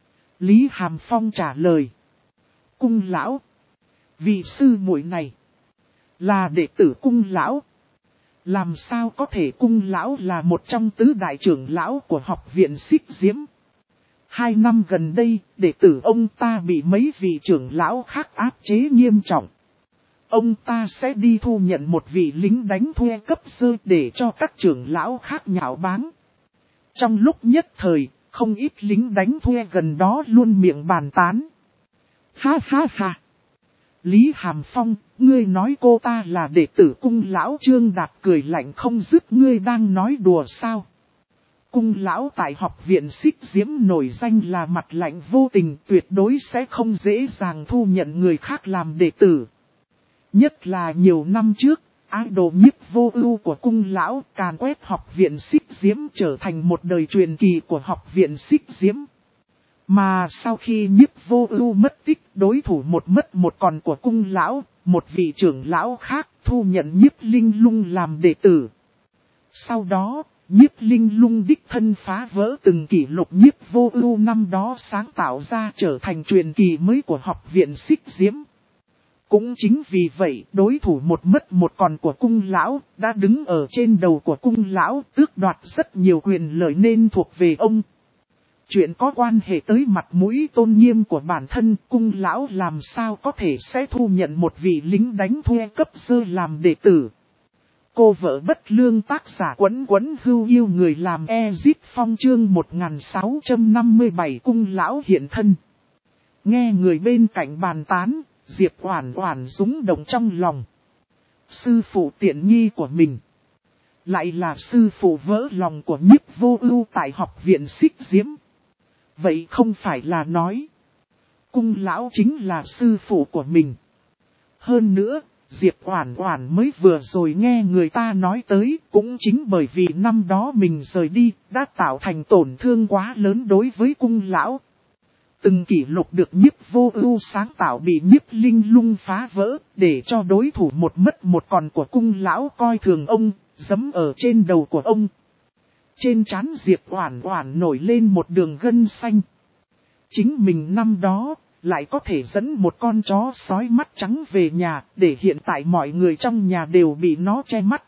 Speaker 1: Lý Hàm Phong trả lời. Cung lão. Vị sư muội này là đệ tử cung lão. Làm sao có thể? Cung lão là một trong tứ đại trưởng lão của học viện Xích Diễm. 2 năm gần đây, đệ tử ông ta bị mấy vị trưởng lão khác áp chế nghiêm trọng. Ông ta sẽ đi thu nhận một vị lính đánh thuê cấp sơ để cho các trưởng lão khác nhạo báng. Trong lúc nhất thời, không ít lính đánh thuê gần đó luôn miệng bàn tán. Ha ha ha! Lý Hàm Phong, ngươi nói cô ta là đệ tử cung lão? Trương Đạt cười lạnh không dứt. Ngươi đang nói đùa sao? Cung lão tại học viện Xích Diễm nổi danh là mặt lạnh vô tình, tuyệt đối sẽ không dễ dàng thu nhận người khác làm đệ tử. Nhất là nhiều năm trước, idol Nhiếp Vô Ưu của cung lão càn quét học viện Xích Diễm trở thành một đời truyền kỳ của học viện Xích Diễm. Mà sau khi Nhiếp Vô Ưu mất tích, đối thủ một mất một còn của cung lão, một vị trưởng lão khác thu nhận Nhiếp Linh Lung làm đệ tử. Sau đó, Nhiếp Linh Lung đích thân phá vỡ từng kỷ lục Nhiếp Vô Ưu năm đó sáng tạo ra trở thành truyền kỳ mới của học viện Xích Diễm. Cũng chính vì vậy, đối thủ một mất một còn của cung lão, đã đứng ở trên đầu của cung lão, tước đoạt rất nhiều quyền lợi nên thuộc về ông. Chuyện có quan hệ tới mặt mũi tôn nghiêm của bản thân, cung lão làm sao có thể sẽ thu nhận một vị lính đánh thuê cấp sơ làm đệ tử. Cô vợ bất lương tác giả Quấn Quấn Hưu yêu người làm Ezit Phong chương 1657 cung lão hiện thân. Nghe người bên cạnh bàn tán, Diệp Oản Oản rúng động trong lòng. Sư phụ tiện nghi của mình, lại là sư phụ vỡ lòng của Nhiếp Vô Ưu tại học viện Xích Diễm. Vậy không phải là nói, cung lão chính là sư phụ của mình. Hơn nữa, Diệp Oản Oản mới vừa rồi nghe người ta nói tới, cũng chính bởi vì năm đó mình rời đi, đã tạo thành tổn thương quá lớn đối với cung lão. Từng kỷ lục được Nhiếp Vô Ưu sáng tạo bị Nhiếp Linh Lung phá vỡ, để cho đối thủ một mất một còn của cung lão coi thường ông, giẫm ở trên đầu của ông. Trên trán Diệp Oản Oản nổi lên một đường gân xanh. Chính mình năm đó, lại có thể dẫn một con chó sói mắt trắng về nhà, để hiện tại mọi người trong nhà đều bị nó che mắt.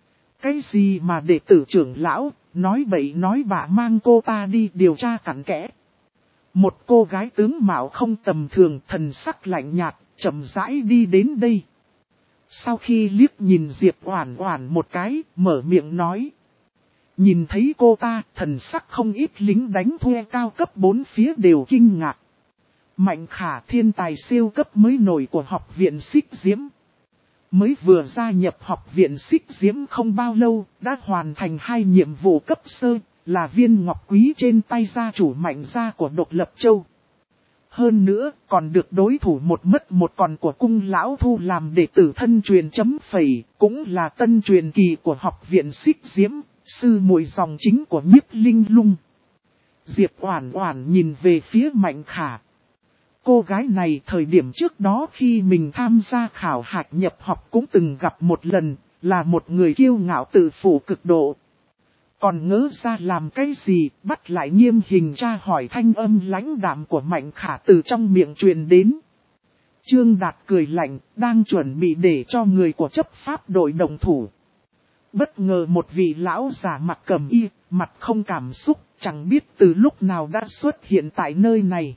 Speaker 1: Cái gì mà đệ tử trưởng lão, nói bậy nói bạ mang cô ta đi điều tra cặn kẽ. Một cô gái tướng mạo không tầm thường, thần sắc lạnh nhạt, chậm rãi đi đến đây. Sau khi liếc nhìn Diệp Oản Oản một cái, mở miệng nói. Nhìn thấy cô ta, thần sắc không ít lính đánh thuê cao cấp bốn phía đều kinh ngạc. Mạnh Khả thiên tài siêu cấp mới nổi của học viện Xích Diễm. Mới vừa gia nhập học viện Xích Diễm không bao lâu, đã hoàn thành 2 nhiệm vụ cấp sơ, là viên ngọc quý trên tay gia chủ Mạnh gia của Độc Lập Châu. Hơn nữa, còn được đối thủ một mất một còn của cung lão thu làm đệ tử thân truyền chấm phẩy, cũng là tân truyền kỳ của học viện Xích Diễm, sư muội dòng chính của Nhiếp Linh Lung. Diệp Oản Oản nhìn về phía Mạnh Khả. Cô gái này thời điểm trước đó khi mình tham gia khảo hạch nhập học cũng từng gặp một lần, là một người kiêu ngạo tự phụ cực độ. Còn ngỡ ra làm cái gì, bắt lại nghiêm hình tra hỏi thanh âm lãnh đạm của Mạnh Khả từ trong miệng truyền đến. Trương Đạt cười lạnh, đang chuẩn bị để cho người của chấp pháp đội đồng thủ. Bất ngờ một vị lão giả mặc cẩm y, mặt không cảm xúc, chẳng biết từ lúc nào đã xuất hiện tại nơi này.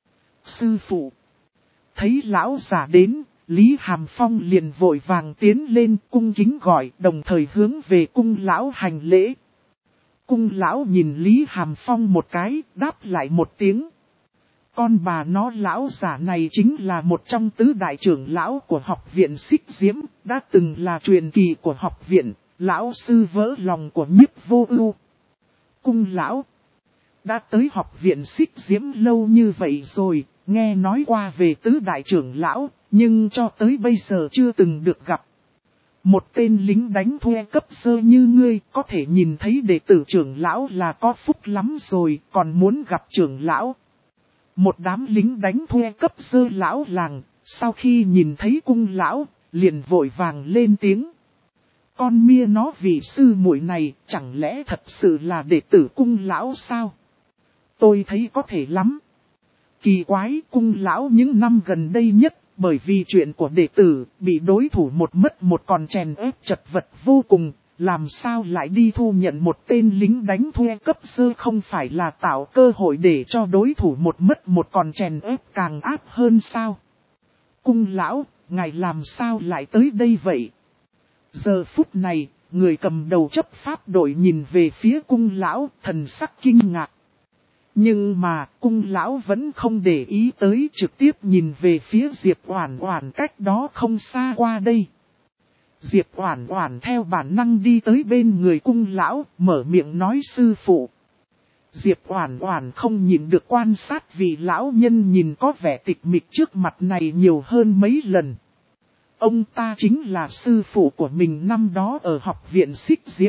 Speaker 1: Sư phụ. Thấy lão giả đến, Lý Hàm Phong liền vội vàng tiến lên cung kính gọi, đồng thời hướng về cung lão hành lễ. Cung lão nhìn Lý Hàm Phong một cái, đáp lại một tiếng. Con bà nó lão giả này chính là một trong tứ đại trưởng lão của học viện Xích Diễm, đã từng là truyền kỳ của học viện, lão sư vỡ lòng của Nhiếp Vô Ưu. Cung lão đã tới học viện Xích Diễm lâu như vậy rồi, nghe nói qua về tứ đại trưởng lão, nhưng cho tới bây giờ chưa từng được gặp. Một tên lính đánh thuê cấp sơ như ngươi có thể nhìn thấy đệ tử trưởng lão là có phúc lắm rồi, còn muốn gặp trưởng lão. Một đám lính đánh thuê cấp sơ lão làng, sau khi nhìn thấy cung lão, liền vội vàng lên tiếng. Con mia nó vì sư muội này, chẳng lẽ thật sự là đệ tử cung lão sao? Tôi thấy có thể lắm. Kỳ quái, cung lão những năm gần đây nhất, bởi vì chuyện của đệ tử, bị đối thủ một mất một còn chèn ép chật vật vô cùng, làm sao lại đi thu nhận một tên lính đánh thuê cấp sơ không phải là tạo cơ hội để cho đối thủ một mất một còn chèn ép càng áp hơn sao? Cung lão, ngài làm sao lại tới đây vậy? Giờ phút này, người cầm đầu chấp pháp đội nhìn về phía cung lão, thần sắc kinh ngạc. Nhưng mà, cung lão vẫn không để ý tới, trực tiếp nhìn về phía Diệp Oản Oản cách đó không xa qua đây. Diệp Oản Oản theo bản năng đi tới bên người cung lão, mở miệng nói sư phụ. Diệp Oản Oản không nhịn được quan sát vị lão nhân nhìn có vẻ tịch mịch trước mặt này nhiều hơn mấy lần. Ông ta chính là sư phụ của mình năm đó ở học viện Xích Diễm.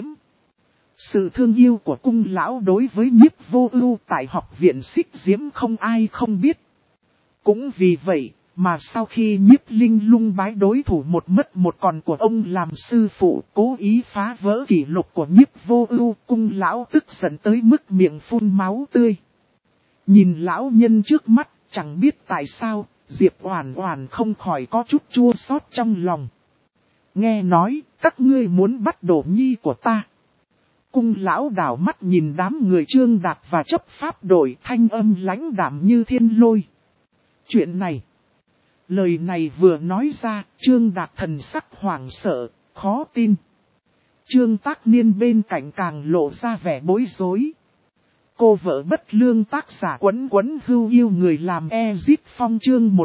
Speaker 1: Sự thương yêu của cung lão đối với Nhiếp Vô Ưu tại học viện Xích Diễm không ai không biết. Cũng vì vậy, mà sau khi Nhiếp Linh Lung bái đối thủ một mất một còn của ông làm sư phụ, cố ý phá vỡ kỷ lục của Nhiếp Vô Ưu, Cung lão tức giận tới mức miệng phun máu tươi. Nhìn lão nhân trước mắt, chẳng biết tại sao, Diệp Oản Oản không khỏi có chút chua xót trong lòng. Nghe nói, các ngươi muốn bắt Đỗ Nhi của ta. Cung lão đảo mắt nhìn đám người Trương Đạt và chấp pháp đội, thanh âm lãnh đạm như thiên lôi. Chuyện này, lời này vừa nói ra, Trương Đạt thần sắc hoảng sợ, khó tin. Trương Tác Niên bên cạnh càng lộ ra vẻ bối rối. Cô vợ bất lương tác giả Quấn Quấn Hưu yêu người làm Ezip Phong chương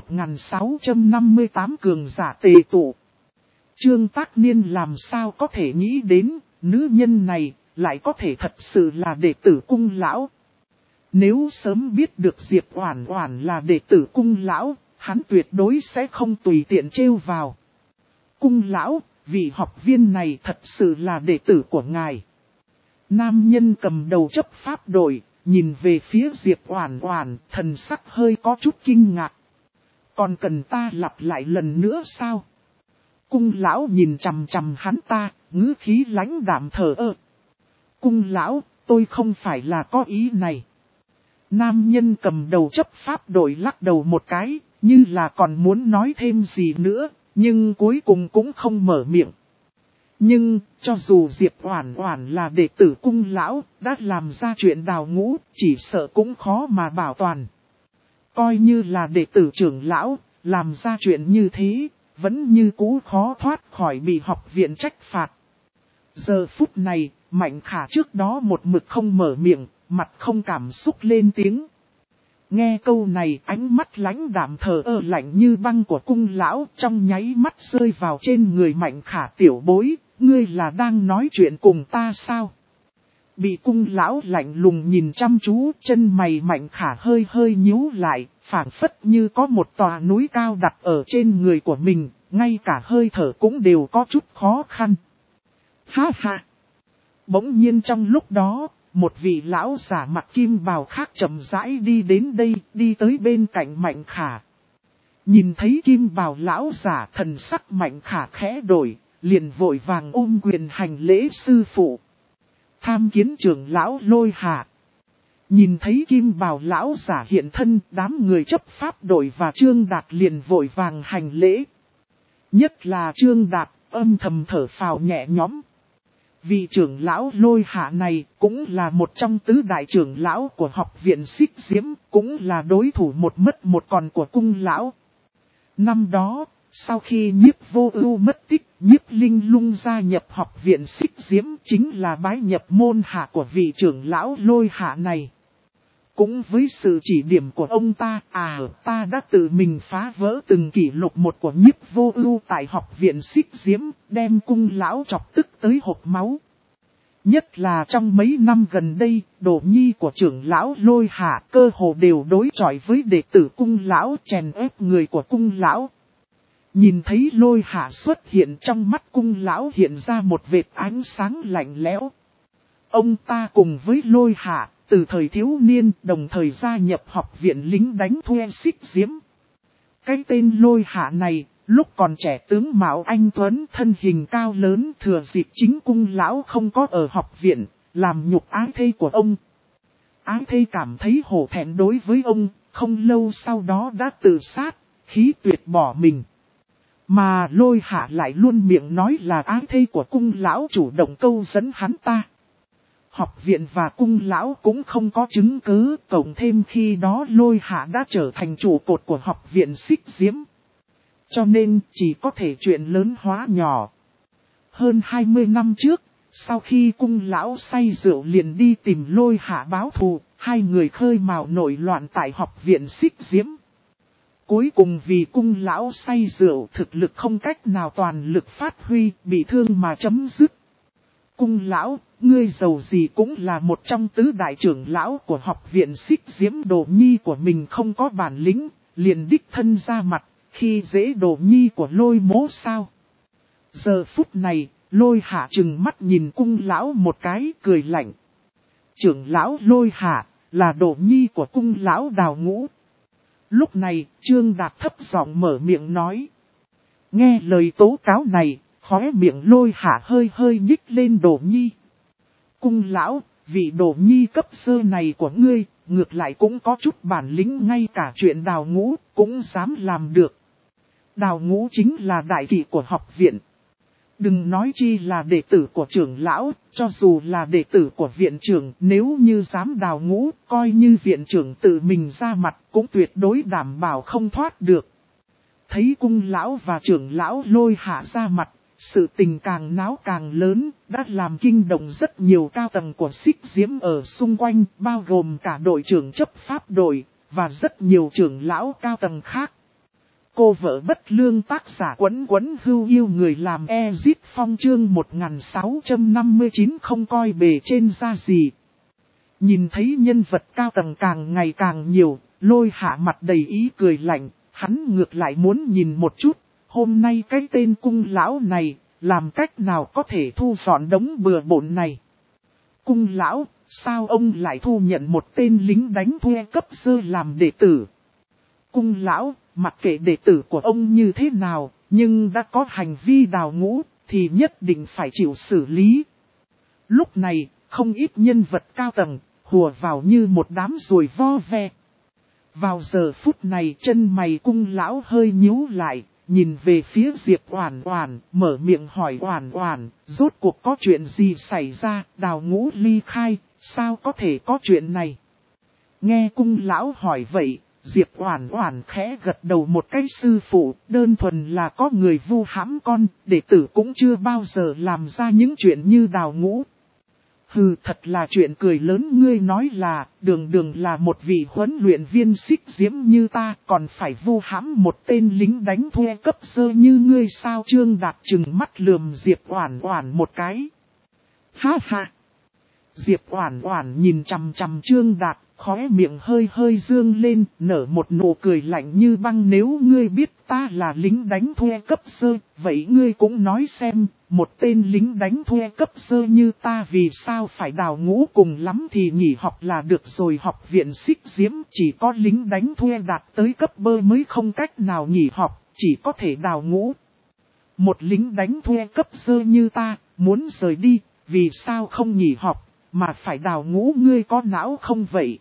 Speaker 1: 1658 cường giả tề tụ. Trương Tác Niên làm sao có thể nghĩ đến, nữ nhân này lại có thể thật sự là đệ tử Cung lão. Nếu sớm biết được Diệp Oản Oản là đệ tử Cung lão, hắn tuyệt đối sẽ không tùy tiện trêu vào. Cung lão, vị học viên này thật sự là đệ tử của ngài. Nam nhân cầm đầu chấp pháp đội, nhìn về phía Diệp Oản Oản, thần sắc hơi có chút kinh ngạc. Còn cần ta lặp lại lần nữa sao? Cung lão nhìn chằm chằm hắn ta, ngữ khí lãnh đạm thờ ơ. Cung lão, tôi không phải là có ý này. Nam nhân cầm đầu chấp pháp đội lắc đầu một cái, như là còn muốn nói thêm gì nữa, nhưng cuối cùng cũng không mở miệng. Nhưng, cho dù Diệp Oản Oản là đệ tử Cung lão, đã làm ra chuyện đào ngũ, chỉ sợ cũng khó mà bảo toàn. Coi như là đệ tử trưởng lão, làm ra chuyện như thế, vẫn như cũ khó thoát khỏi bị học viện trách phạt. Giờ phút này, Mạnh Khả trước đó một mực không mở miệng, mặt không cảm xúc lên tiếng. Nghe câu này, ánh mắt lãnh đạm thờ ơ lạnh như băng của Cung lão trong nháy mắt rơi vào trên người Mạnh Khả tiểu bối, ngươi là đang nói chuyện cùng ta sao? Bị Cung lão lạnh lùng nhìn chăm chú, chân mày Mạnh Khả hơi hơi nhíu lại, phảng phất như có một tòa núi cao đặt ở trên người của mình, ngay cả hơi thở cũng đều có chút khó khăn. Ha ha! Bỗng nhiên trong lúc đó, một vị lão giả mặt kim bào khác chậm rãi đi đến đây, đi tới bên cạnh Mạnh Khả. Nhìn thấy kim bào lão giả, thần sắc Mạnh Khả khẽ đổi, liền vội vàng ôm quyền hành lễ sư phụ. Tham kiến trưởng lão Lôi Hạ. Nhìn thấy kim bào lão giả hiện thân, đám người chấp pháp đội và Trương Đạt liền vội vàng hành lễ. Nhất là Trương Đạt, âm thầm thở phào nhẹ nhõm. Vị trưởng lão Lôi Hạ này cũng là một trong tứ đại trưởng lão của học viện Xích Diễm, cũng là đối thủ một mất một còn của Cung lão. Năm đó, sau khi Nhiếp Vô Ưu mất tích, Nhiếp Linh Lung gia nhập học viện Xích Diễm chính là bái nhập môn hạ của vị trưởng lão Lôi Hạ này. Cũng với sự chỉ điểm của ông ta, ta đã tự mình phá vỡ từng kỷ lục một của Nhiếp Vô Ưu tại học viện Xích Diễm, đem Cung lão chọc tức tới hộc máu. Nhất là trong mấy năm gần đây, đồ nhi của trưởng lão Lôi Hạ cơ hồ đều đối chọi với đệ tử Cung lão, chèn ép người của Cung lão. Nhìn thấy Lôi Hạ xuất hiện, trong mắt Cung lão hiện ra một vệt ánh sáng lạnh lẽo. Ông ta cùng với Lôi Hạ, từ thời thiếu niên đồng thời gia nhập học viện lính đánh thuê Xích Diễm. Cái tên Lôi Hạ này, lúc còn trẻ tướng mạo anh tuấn, thân hình cao lớn, thừa dịp chính Cung lão không có ở học viện, làm nhục ái thê của ông. Ái thê cảm thấy hổ thẹn đối với ông, không lâu sau đó đã tự sát, khí tuyệt bỏ mình. Mà Lôi Hạ lại luôn miệng nói là ái thê của Cung lão chủ động câu dẫn hắn ta. Học viện và Cung lão cũng không có chứng cứ, cộng thêm khi đó Lôi Hạ đã trở thành trụ cột của học viện Xích Diễm. Cho nên chỉ có thể chuyện lớn hóa nhỏ. Hơn 20 năm trước, sau khi Cung lão say rượu liền đi tìm Lôi Hạ báo thù, hai người khơi mào nổi loạn tại học viện Xích Diễm. Cuối cùng vì Cung lão say rượu thực lực không cách nào toàn lực phát huy, bị thương mà chấm dứt. Cung lão, ngươi giàu gì cũng là một trong tứ đại trưởng lão của học viện Xích Diễm, đồ nhi của mình không có bản lĩnh, liền đích thân ra mặt, khi dễ đồ nhi của Lôi mỗ sao. Giờ phút này, Lôi Hạ trừng mắt nhìn Cung lão một cái, cười lạnh. Trưởng lão Lôi Hạ, là đồ nhi của Cung lão đào ngũ. Lúc này, Trương Đạt thấp giọng mở miệng nói. Nghe lời tố cáo này, khóe miệng Lôi Hạ hơi hơi nhích lên Đỗ Nhi. Cung lão, vị Đỗ Nhi cấp sơ này của ngươi, ngược lại cũng có chút bản lĩnh, ngay cả chuyện Đào Ngũ cũng dám làm được. Đào Ngũ chính là đại kỵ của học viện. Đừng nói chi là đệ tử của trưởng lão, cho dù là đệ tử của viện trưởng, nếu như dám Đào Ngũ, coi như viện trưởng tự mình ra mặt, cũng tuyệt đối đảm bảo không thoát được. Thấy cung lão và trưởng lão Lôi Hạ ra mặt, sự tình càng náo càng lớn, đã làm kinh động rất nhiều cao tầng của Xích Diễm ở xung quanh, bao gồm cả đội trưởng chấp pháp đội, và rất nhiều trưởng lão cao tầng khác. Cô vợ bất lương tác giả Quấn Quấn Hưu yêu người làm Ezit Phong chương 1659 không coi bề trên ra gì. Nhìn thấy nhân vật cao tầng càng ngày càng nhiều, Lôi Hạ mặt đầy ý cười lạnh, hắn ngược lại muốn nhìn một chút, hôm nay cái tên cung lão này, làm cách nào có thể thu dọn đống bừa bộn này. Cung lão, sao ông lại thu nhận một tên lính đánh thuê cấp sơ làm đệ tử? Cung lão, mặc kệ đệ tử của ông như thế nào, nhưng đã có hành vi Đào Ngũ, thì nhất định phải chịu xử lý. Lúc này, không ít nhân vật cao tầng, hùa vào như một đám ruồi vo ve. Vào giờ phút này chân mày cung lão hơi nhíu lại, nhìn về phía Diệp Oản Oản, mở miệng hỏi Oản Oản, rốt cuộc có chuyện gì xảy ra, Đào Ngũ ly khai, sao có thể có chuyện này? Nghe cung lão hỏi vậy, Diệp Oản Oản khẽ gật đầu một cái, sư phụ, đơn thuần là có người vu hãm con, đệ tử cũng chưa bao giờ làm ra những chuyện như Đào Ngũ. Hừ, thật là chuyện cười lớn, ngươi nói là, đường là một vị huấn luyện viên Xích Diễm như ta, còn phải vu hãm một tên lính đánh thuê cấp sơ như ngươi sao? Trương Đạt trừng mắt lườm Diệp Oản Oản một cái. Ha ha! Diệp Oản Oản nhìn chằm chằm Trương Đạt, khóe miệng hơi hơi dương lên, nở một nụ cười lạnh như băng. Nếu ngươi biết ta là lính đánh thuê cấp sơ, vậy ngươi cũng nói xem, một tên lính đánh thuê cấp sơ như ta vì sao phải Đào Ngũ, cùng lắm thì nghỉ học là được rồi. Học viện Xích Diễm chỉ có lính đánh thuê đạt tới cấp bơ mới không cách nào nghỉ học, chỉ có thể Đào Ngũ. Một lính đánh thuê cấp sơ như ta, muốn rời đi, vì sao không nghỉ học, mà phải Đào Ngũ? Ngươi có não không vậy?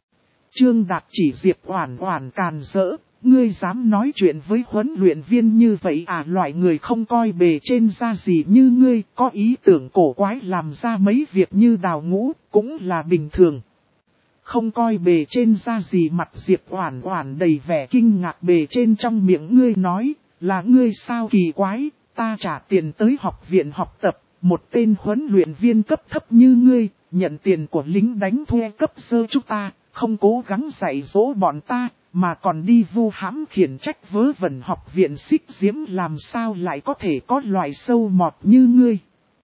Speaker 1: Trương Đạt chỉ Diệp Oản Oản càn rỡ, ngươi dám nói chuyện với huấn luyện viên như vậy à? Loại người không coi bề trên ra gì như ngươi, có ý tưởng cổ quái làm ra mấy việc như Đào Ngũ, cũng là bình thường. Không coi bề trên ra gì? Mặt Diệp Oản Oản đầy vẻ kinh ngạc. Bề trên trong miệng ngươi nói, là ngươi sao? Kỳ quái, ta trả tiền tới học viện học tập, một tên huấn luyện viên cấp thấp như ngươi, nhận tiền của lính đánh thuê cấp sơ chúng ta, không cố gắng dạy dỗ bọn ta, mà còn đi vu hãm khiển trách vớ vẩn học viện Xích Diễm, làm sao lại có thể có loại sâu mọt như ngươi?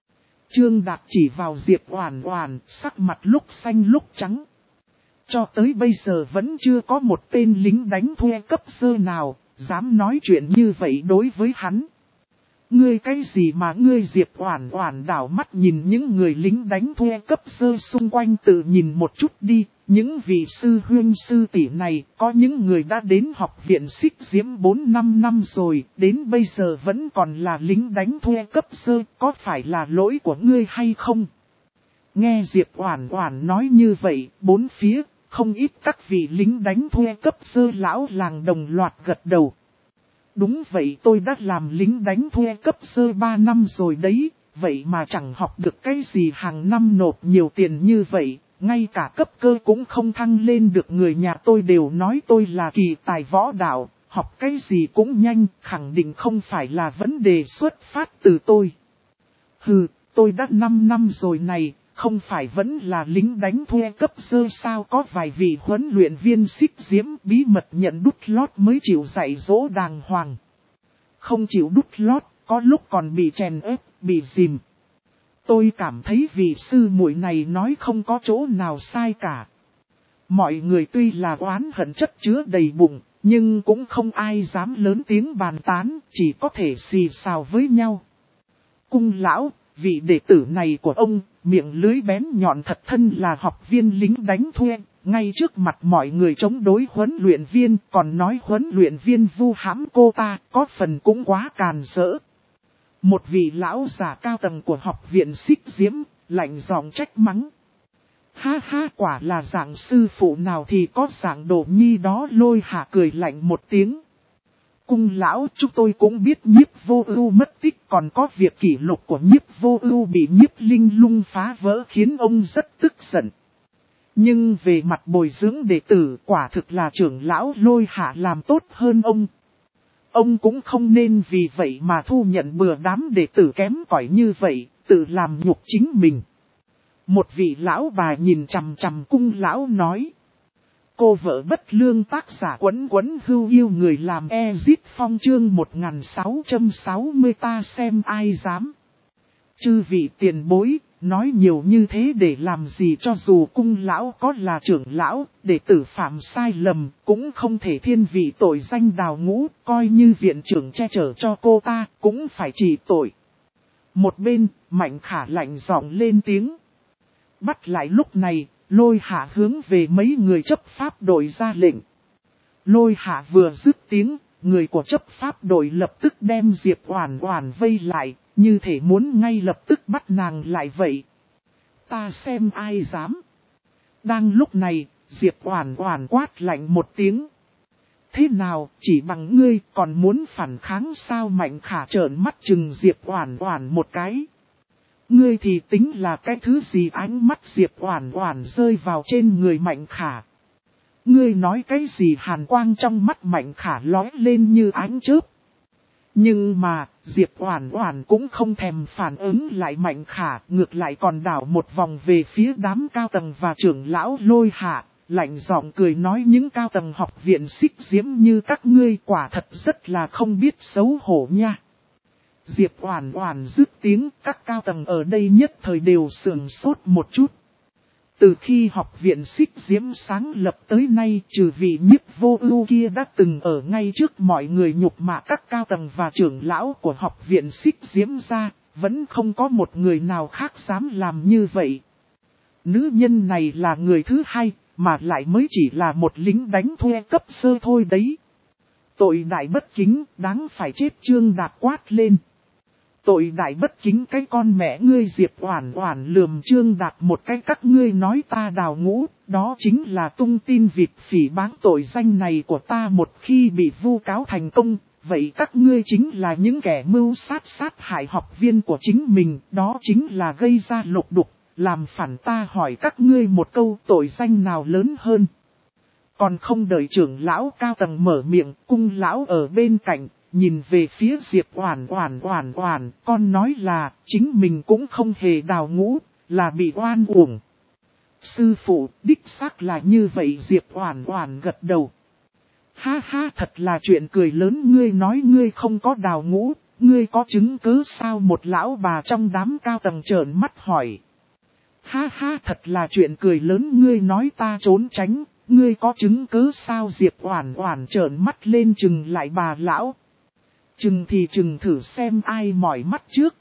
Speaker 1: Trương Đạt chỉ vào Diệp Oản Oản, sắc mặt lúc xanh lúc trắng. Cho tới bây giờ vẫn chưa có một tên lính đánh thuê cấp sơ nào dám nói chuyện như vậy đối với hắn. Ngươi cái gì mà ngươi? Diệp Oản Oản đảo mắt nhìn những người lính đánh thuê cấp sơ xung quanh, tự nhìn một chút đi, những vị sư huynh sư tỷ này, có những người đã đến học viện Xích Diễm 4-5 năm rồi, đến bây giờ vẫn còn là lính đánh thuê cấp sơ, có phải là lỗi của ngươi hay không? Nghe Diệp Oản Oản nói như vậy, bốn phía, không ít các vị lính đánh thuê cấp sơ lão làng đồng loạt gật đầu. Đúng vậy, tôi đã làm lính đánh thuê cấp sơ 3 năm rồi đấy, vậy mà chẳng học được cái gì, hàng năm nộp nhiều tiền như vậy, ngay cả cấp cơ cũng không thăng lên được. Người nhà tôi đều nói tôi là kỳ tài võ đạo, học cái gì cũng nhanh, khẳng định không phải là vấn đề xuất phát từ tôi. Hừ, tôi đã 5 năm rồi này, không phải vẫn là lính đánh thuê cấp sơ sao? Có vài vị huấn luyện viên Xích Diễm bí mật nhận đút lót mới chịu dạy dỗ đàng hoàng. Không chịu đút lót, có lúc còn bị chèn ép, bị dìm. Tôi cảm thấy vị sư muội này nói không có chỗ nào sai cả. Mọi người tuy là oán hận chất chứa đầy bụng, nhưng cũng không ai dám lớn tiếng bàn tán, chỉ có thể xì xào với nhau. Cung lão, vị đệ tử này của ông, miệng lưới bén nhọn thật, thân là học viên lính đánh thuê, ngay trước mặt mọi người chống đối huấn luyện viên, còn nói huấn luyện viên vu hãm cô ta, có phần cũng quá càn rỡ. Một vị lão già cao tầng của học viện Xích Diễm, lạnh giọng trách mắng. Ha ha, quả là dạng sư phụ nào thì có dạng đồ nhi đó. Lôi Hạ cười lạnh một tiếng. Cung lão, chúng tôi cũng biết Nhiếp Vô Ưu mất tích, còn có việc kỷ lục của Nhiếp Vô Ưu bị Nhiếp Linh Lung phá vỡ khiến ông rất tức giận. Nhưng về mặt bồi dưỡng đệ tử, quả thực là trưởng lão Lôi Hạ làm tốt hơn ông. Ông cũng không nên vì vậy mà thu nhận bừa đám đệ tử kém cỏi như vậy, tự làm nhục chính mình. Một vị lão bà nhìn chằm chằm cung lão nói. Cô vợ bất lương, tác giả Quấn Quấn Hưu Yêu người làm Ezit Phong chương 1660, ta xem ai dám. Chư vị tiền bối, nói nhiều như thế để làm gì? Cho dù cung lão có là trưởng lão, đệ tử phạm sai lầm, cũng không thể thiên vị tội danh đào ngũ, coi như viện trưởng che chở cho cô ta, cũng phải trị tội. Một bên, Mạnh Khả lạnh giọng lên tiếng. Bắt lại. Lúc này, Lôi Hạ hướng về mấy người chấp pháp đội ra lệnh. Lôi Hạ vừa dứt tiếng, người của chấp pháp đội lập tức đem Diệp Oản Oản vây lại, như thể muốn ngay lập tức bắt nàng lại vậy. Ta xem ai dám. Đang lúc này, Diệp Oản Oản quát lạnh một tiếng. Thế nào, chỉ bằng ngươi còn muốn phản kháng sao? Mạnh Khả trợn mắt trừng Diệp Oản Oản một cái. Ngươi thì tính là cái thứ gì? Ánh mắt Diệp Oản Oản rơi vào trên người Mạnh Khả. Ngươi nói cái gì? Hàn quang trong mắt Mạnh Khả lóe lên như ánh chớp. Nhưng mà, Diệp Oản Oản cũng không thèm phản ứng lại Mạnh Khả, ngược lại còn đảo một vòng về phía đám cao tầng và trưởng lão Lôi Hạ, lạnh giọng cười nói những cao tầng học viện Xích Diễm như các ngươi quả thật rất là không biết xấu hổ nha. Diệp Oản Oản dứt tiếng, các cao tầng ở đây nhất thời đều sửng sốt một chút. Từ khi học viện Xích Diễm sáng lập tới nay, trừ vị Nhiếp Vô Ưu kia đã từng ở ngay trước mọi người nhục mạ các cao tầng và trưởng lão của học viện Xích Diễm ra, vẫn không có một người nào khác dám làm như vậy. Nữ nhân này là người thứ hai, mà lại mới chỉ là một lính đánh thuê cấp sơ thôi đấy. Tội đại bất kính, đáng phải chết. Trương Đạt quát lên. Tội đại bất kính cái con mẹ ngươi! Diệp Oản Oản lườm Trương Đạt một cái. Các ngươi nói ta đào ngũ, đó chính là tung tin vịt phỉ báng tội danh này của ta. Một khi bị vu cáo thành công, vậy các ngươi chính là những kẻ mưu sát hại học viên của chính mình, đó chính là gây ra lục đục, làm phản. Ta hỏi các ngươi một câu, tội danh nào lớn hơn? Còn không đợi trưởng lão cao tầng mở miệng, cung lão ở bên cạnh nhìn về phía Diệp Oản Oản, con nói là chính mình cũng không hề đào ngũ, là bị oan uổng. Sư phụ, đích xác là như vậy. Diệp Oản Oản gật đầu. Ha ha, thật là chuyện cười lớn. Ngươi nói ngươi không có đào ngũ, ngươi có chứng cứ sao? Một lão bà trong đám cao tầng trợn mắt hỏi. Ha ha, thật là chuyện cười lớn. Ngươi nói ta trốn tránh, ngươi có chứng cứ sao? Diệp Oản Oản trợn mắt lên trừng lại bà lão. Chừng thì chừng, thử xem ai mỏi mắt trước.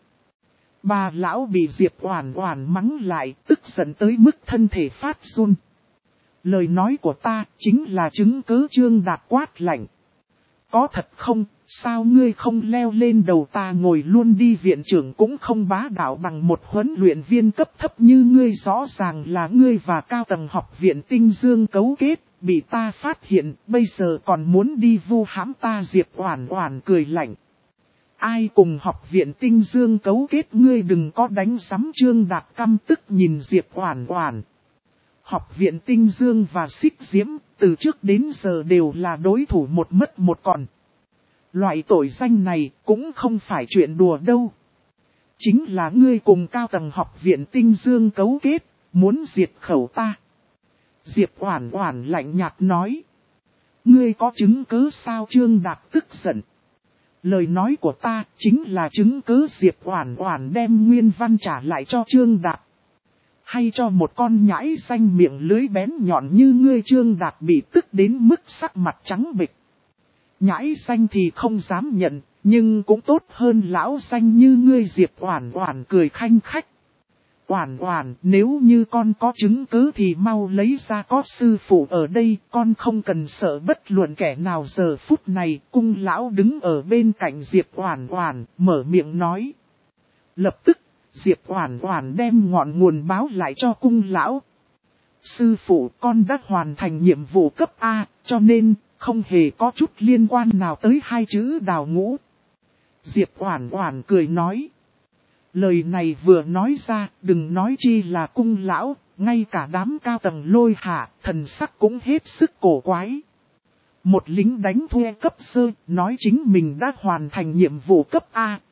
Speaker 1: Bà lão bị Diệp Oản Oản mắng lại, tức giận tới mức thân thể phát run. Lời nói của ta chính là chứng cứ. Trương Đạt quát lạnh. Có thật không? Sao ngươi không leo lên đầu ta ngồi luôn đi? Viện trưởng cũng không bá đạo bằng một huấn luyện viên cấp thấp như ngươi. Rõ ràng là ngươi và cao tầng học viện Tinh Dương cấu kết, bị ta phát hiện, bây giờ còn muốn đi vu hãm ta. Diệp Oản Oản cười lạnh. Ai cùng học viện Tinh Dương cấu kết? Ngươi đừng có đánh sắm. Trương Đạt căm tức nhìn Diệp Oản Oản. Học viện Tinh Dương và Xích Diễm, từ trước đến giờ đều là đối thủ một mất một còn. Loại tội danh này cũng không phải chuyện đùa đâu. Chính là ngươi cùng cao tầng học viện Tinh Dương cấu kết, muốn diệt khẩu ta. Diệp Oản Oản lạnh nhạt nói. Ngươi có chứng cứ sao? Trương Đạt tức giận. Lời nói của ta chính là chứng cứ. Diệp Oản Oản đem nguyên văn trả lại cho Trương Đạt. Hay cho một con nhãi xanh miệng lưới bén nhọn như ngươi? Trương Đạt bị tức đến mức sắc mặt trắng bệch. Nhãi xanh thì không dám nhận, nhưng cũng tốt hơn lão xanh như ngươi. Diệp Oản Oản cười khanh khách. Oản Oản, nếu như con có chứng cứ thì mau lấy ra, có sư phụ ở đây, con không cần sợ bất luận kẻ nào. Giờ phút này, cung lão đứng ở bên cạnh Diệp Oản Oản, mở miệng nói. Lập tức, Diệp Oản Oản đem ngọn nguồn báo lại cho cung lão. Sư phụ, con đã hoàn thành nhiệm vụ cấp A, cho nên không hề có chút liên quan nào tới hai chữ Đào Ngũ. Diệp Oản Oản cười nói. Lời này vừa nói ra, đừng nói chi là cung lão, ngay cả đám cao tầng Lôi Hạ, thần sắc cũng hết sức cổ quái. Một lính đánh thuê cấp sơ, nói chính mình đã hoàn thành nhiệm vụ cấp A,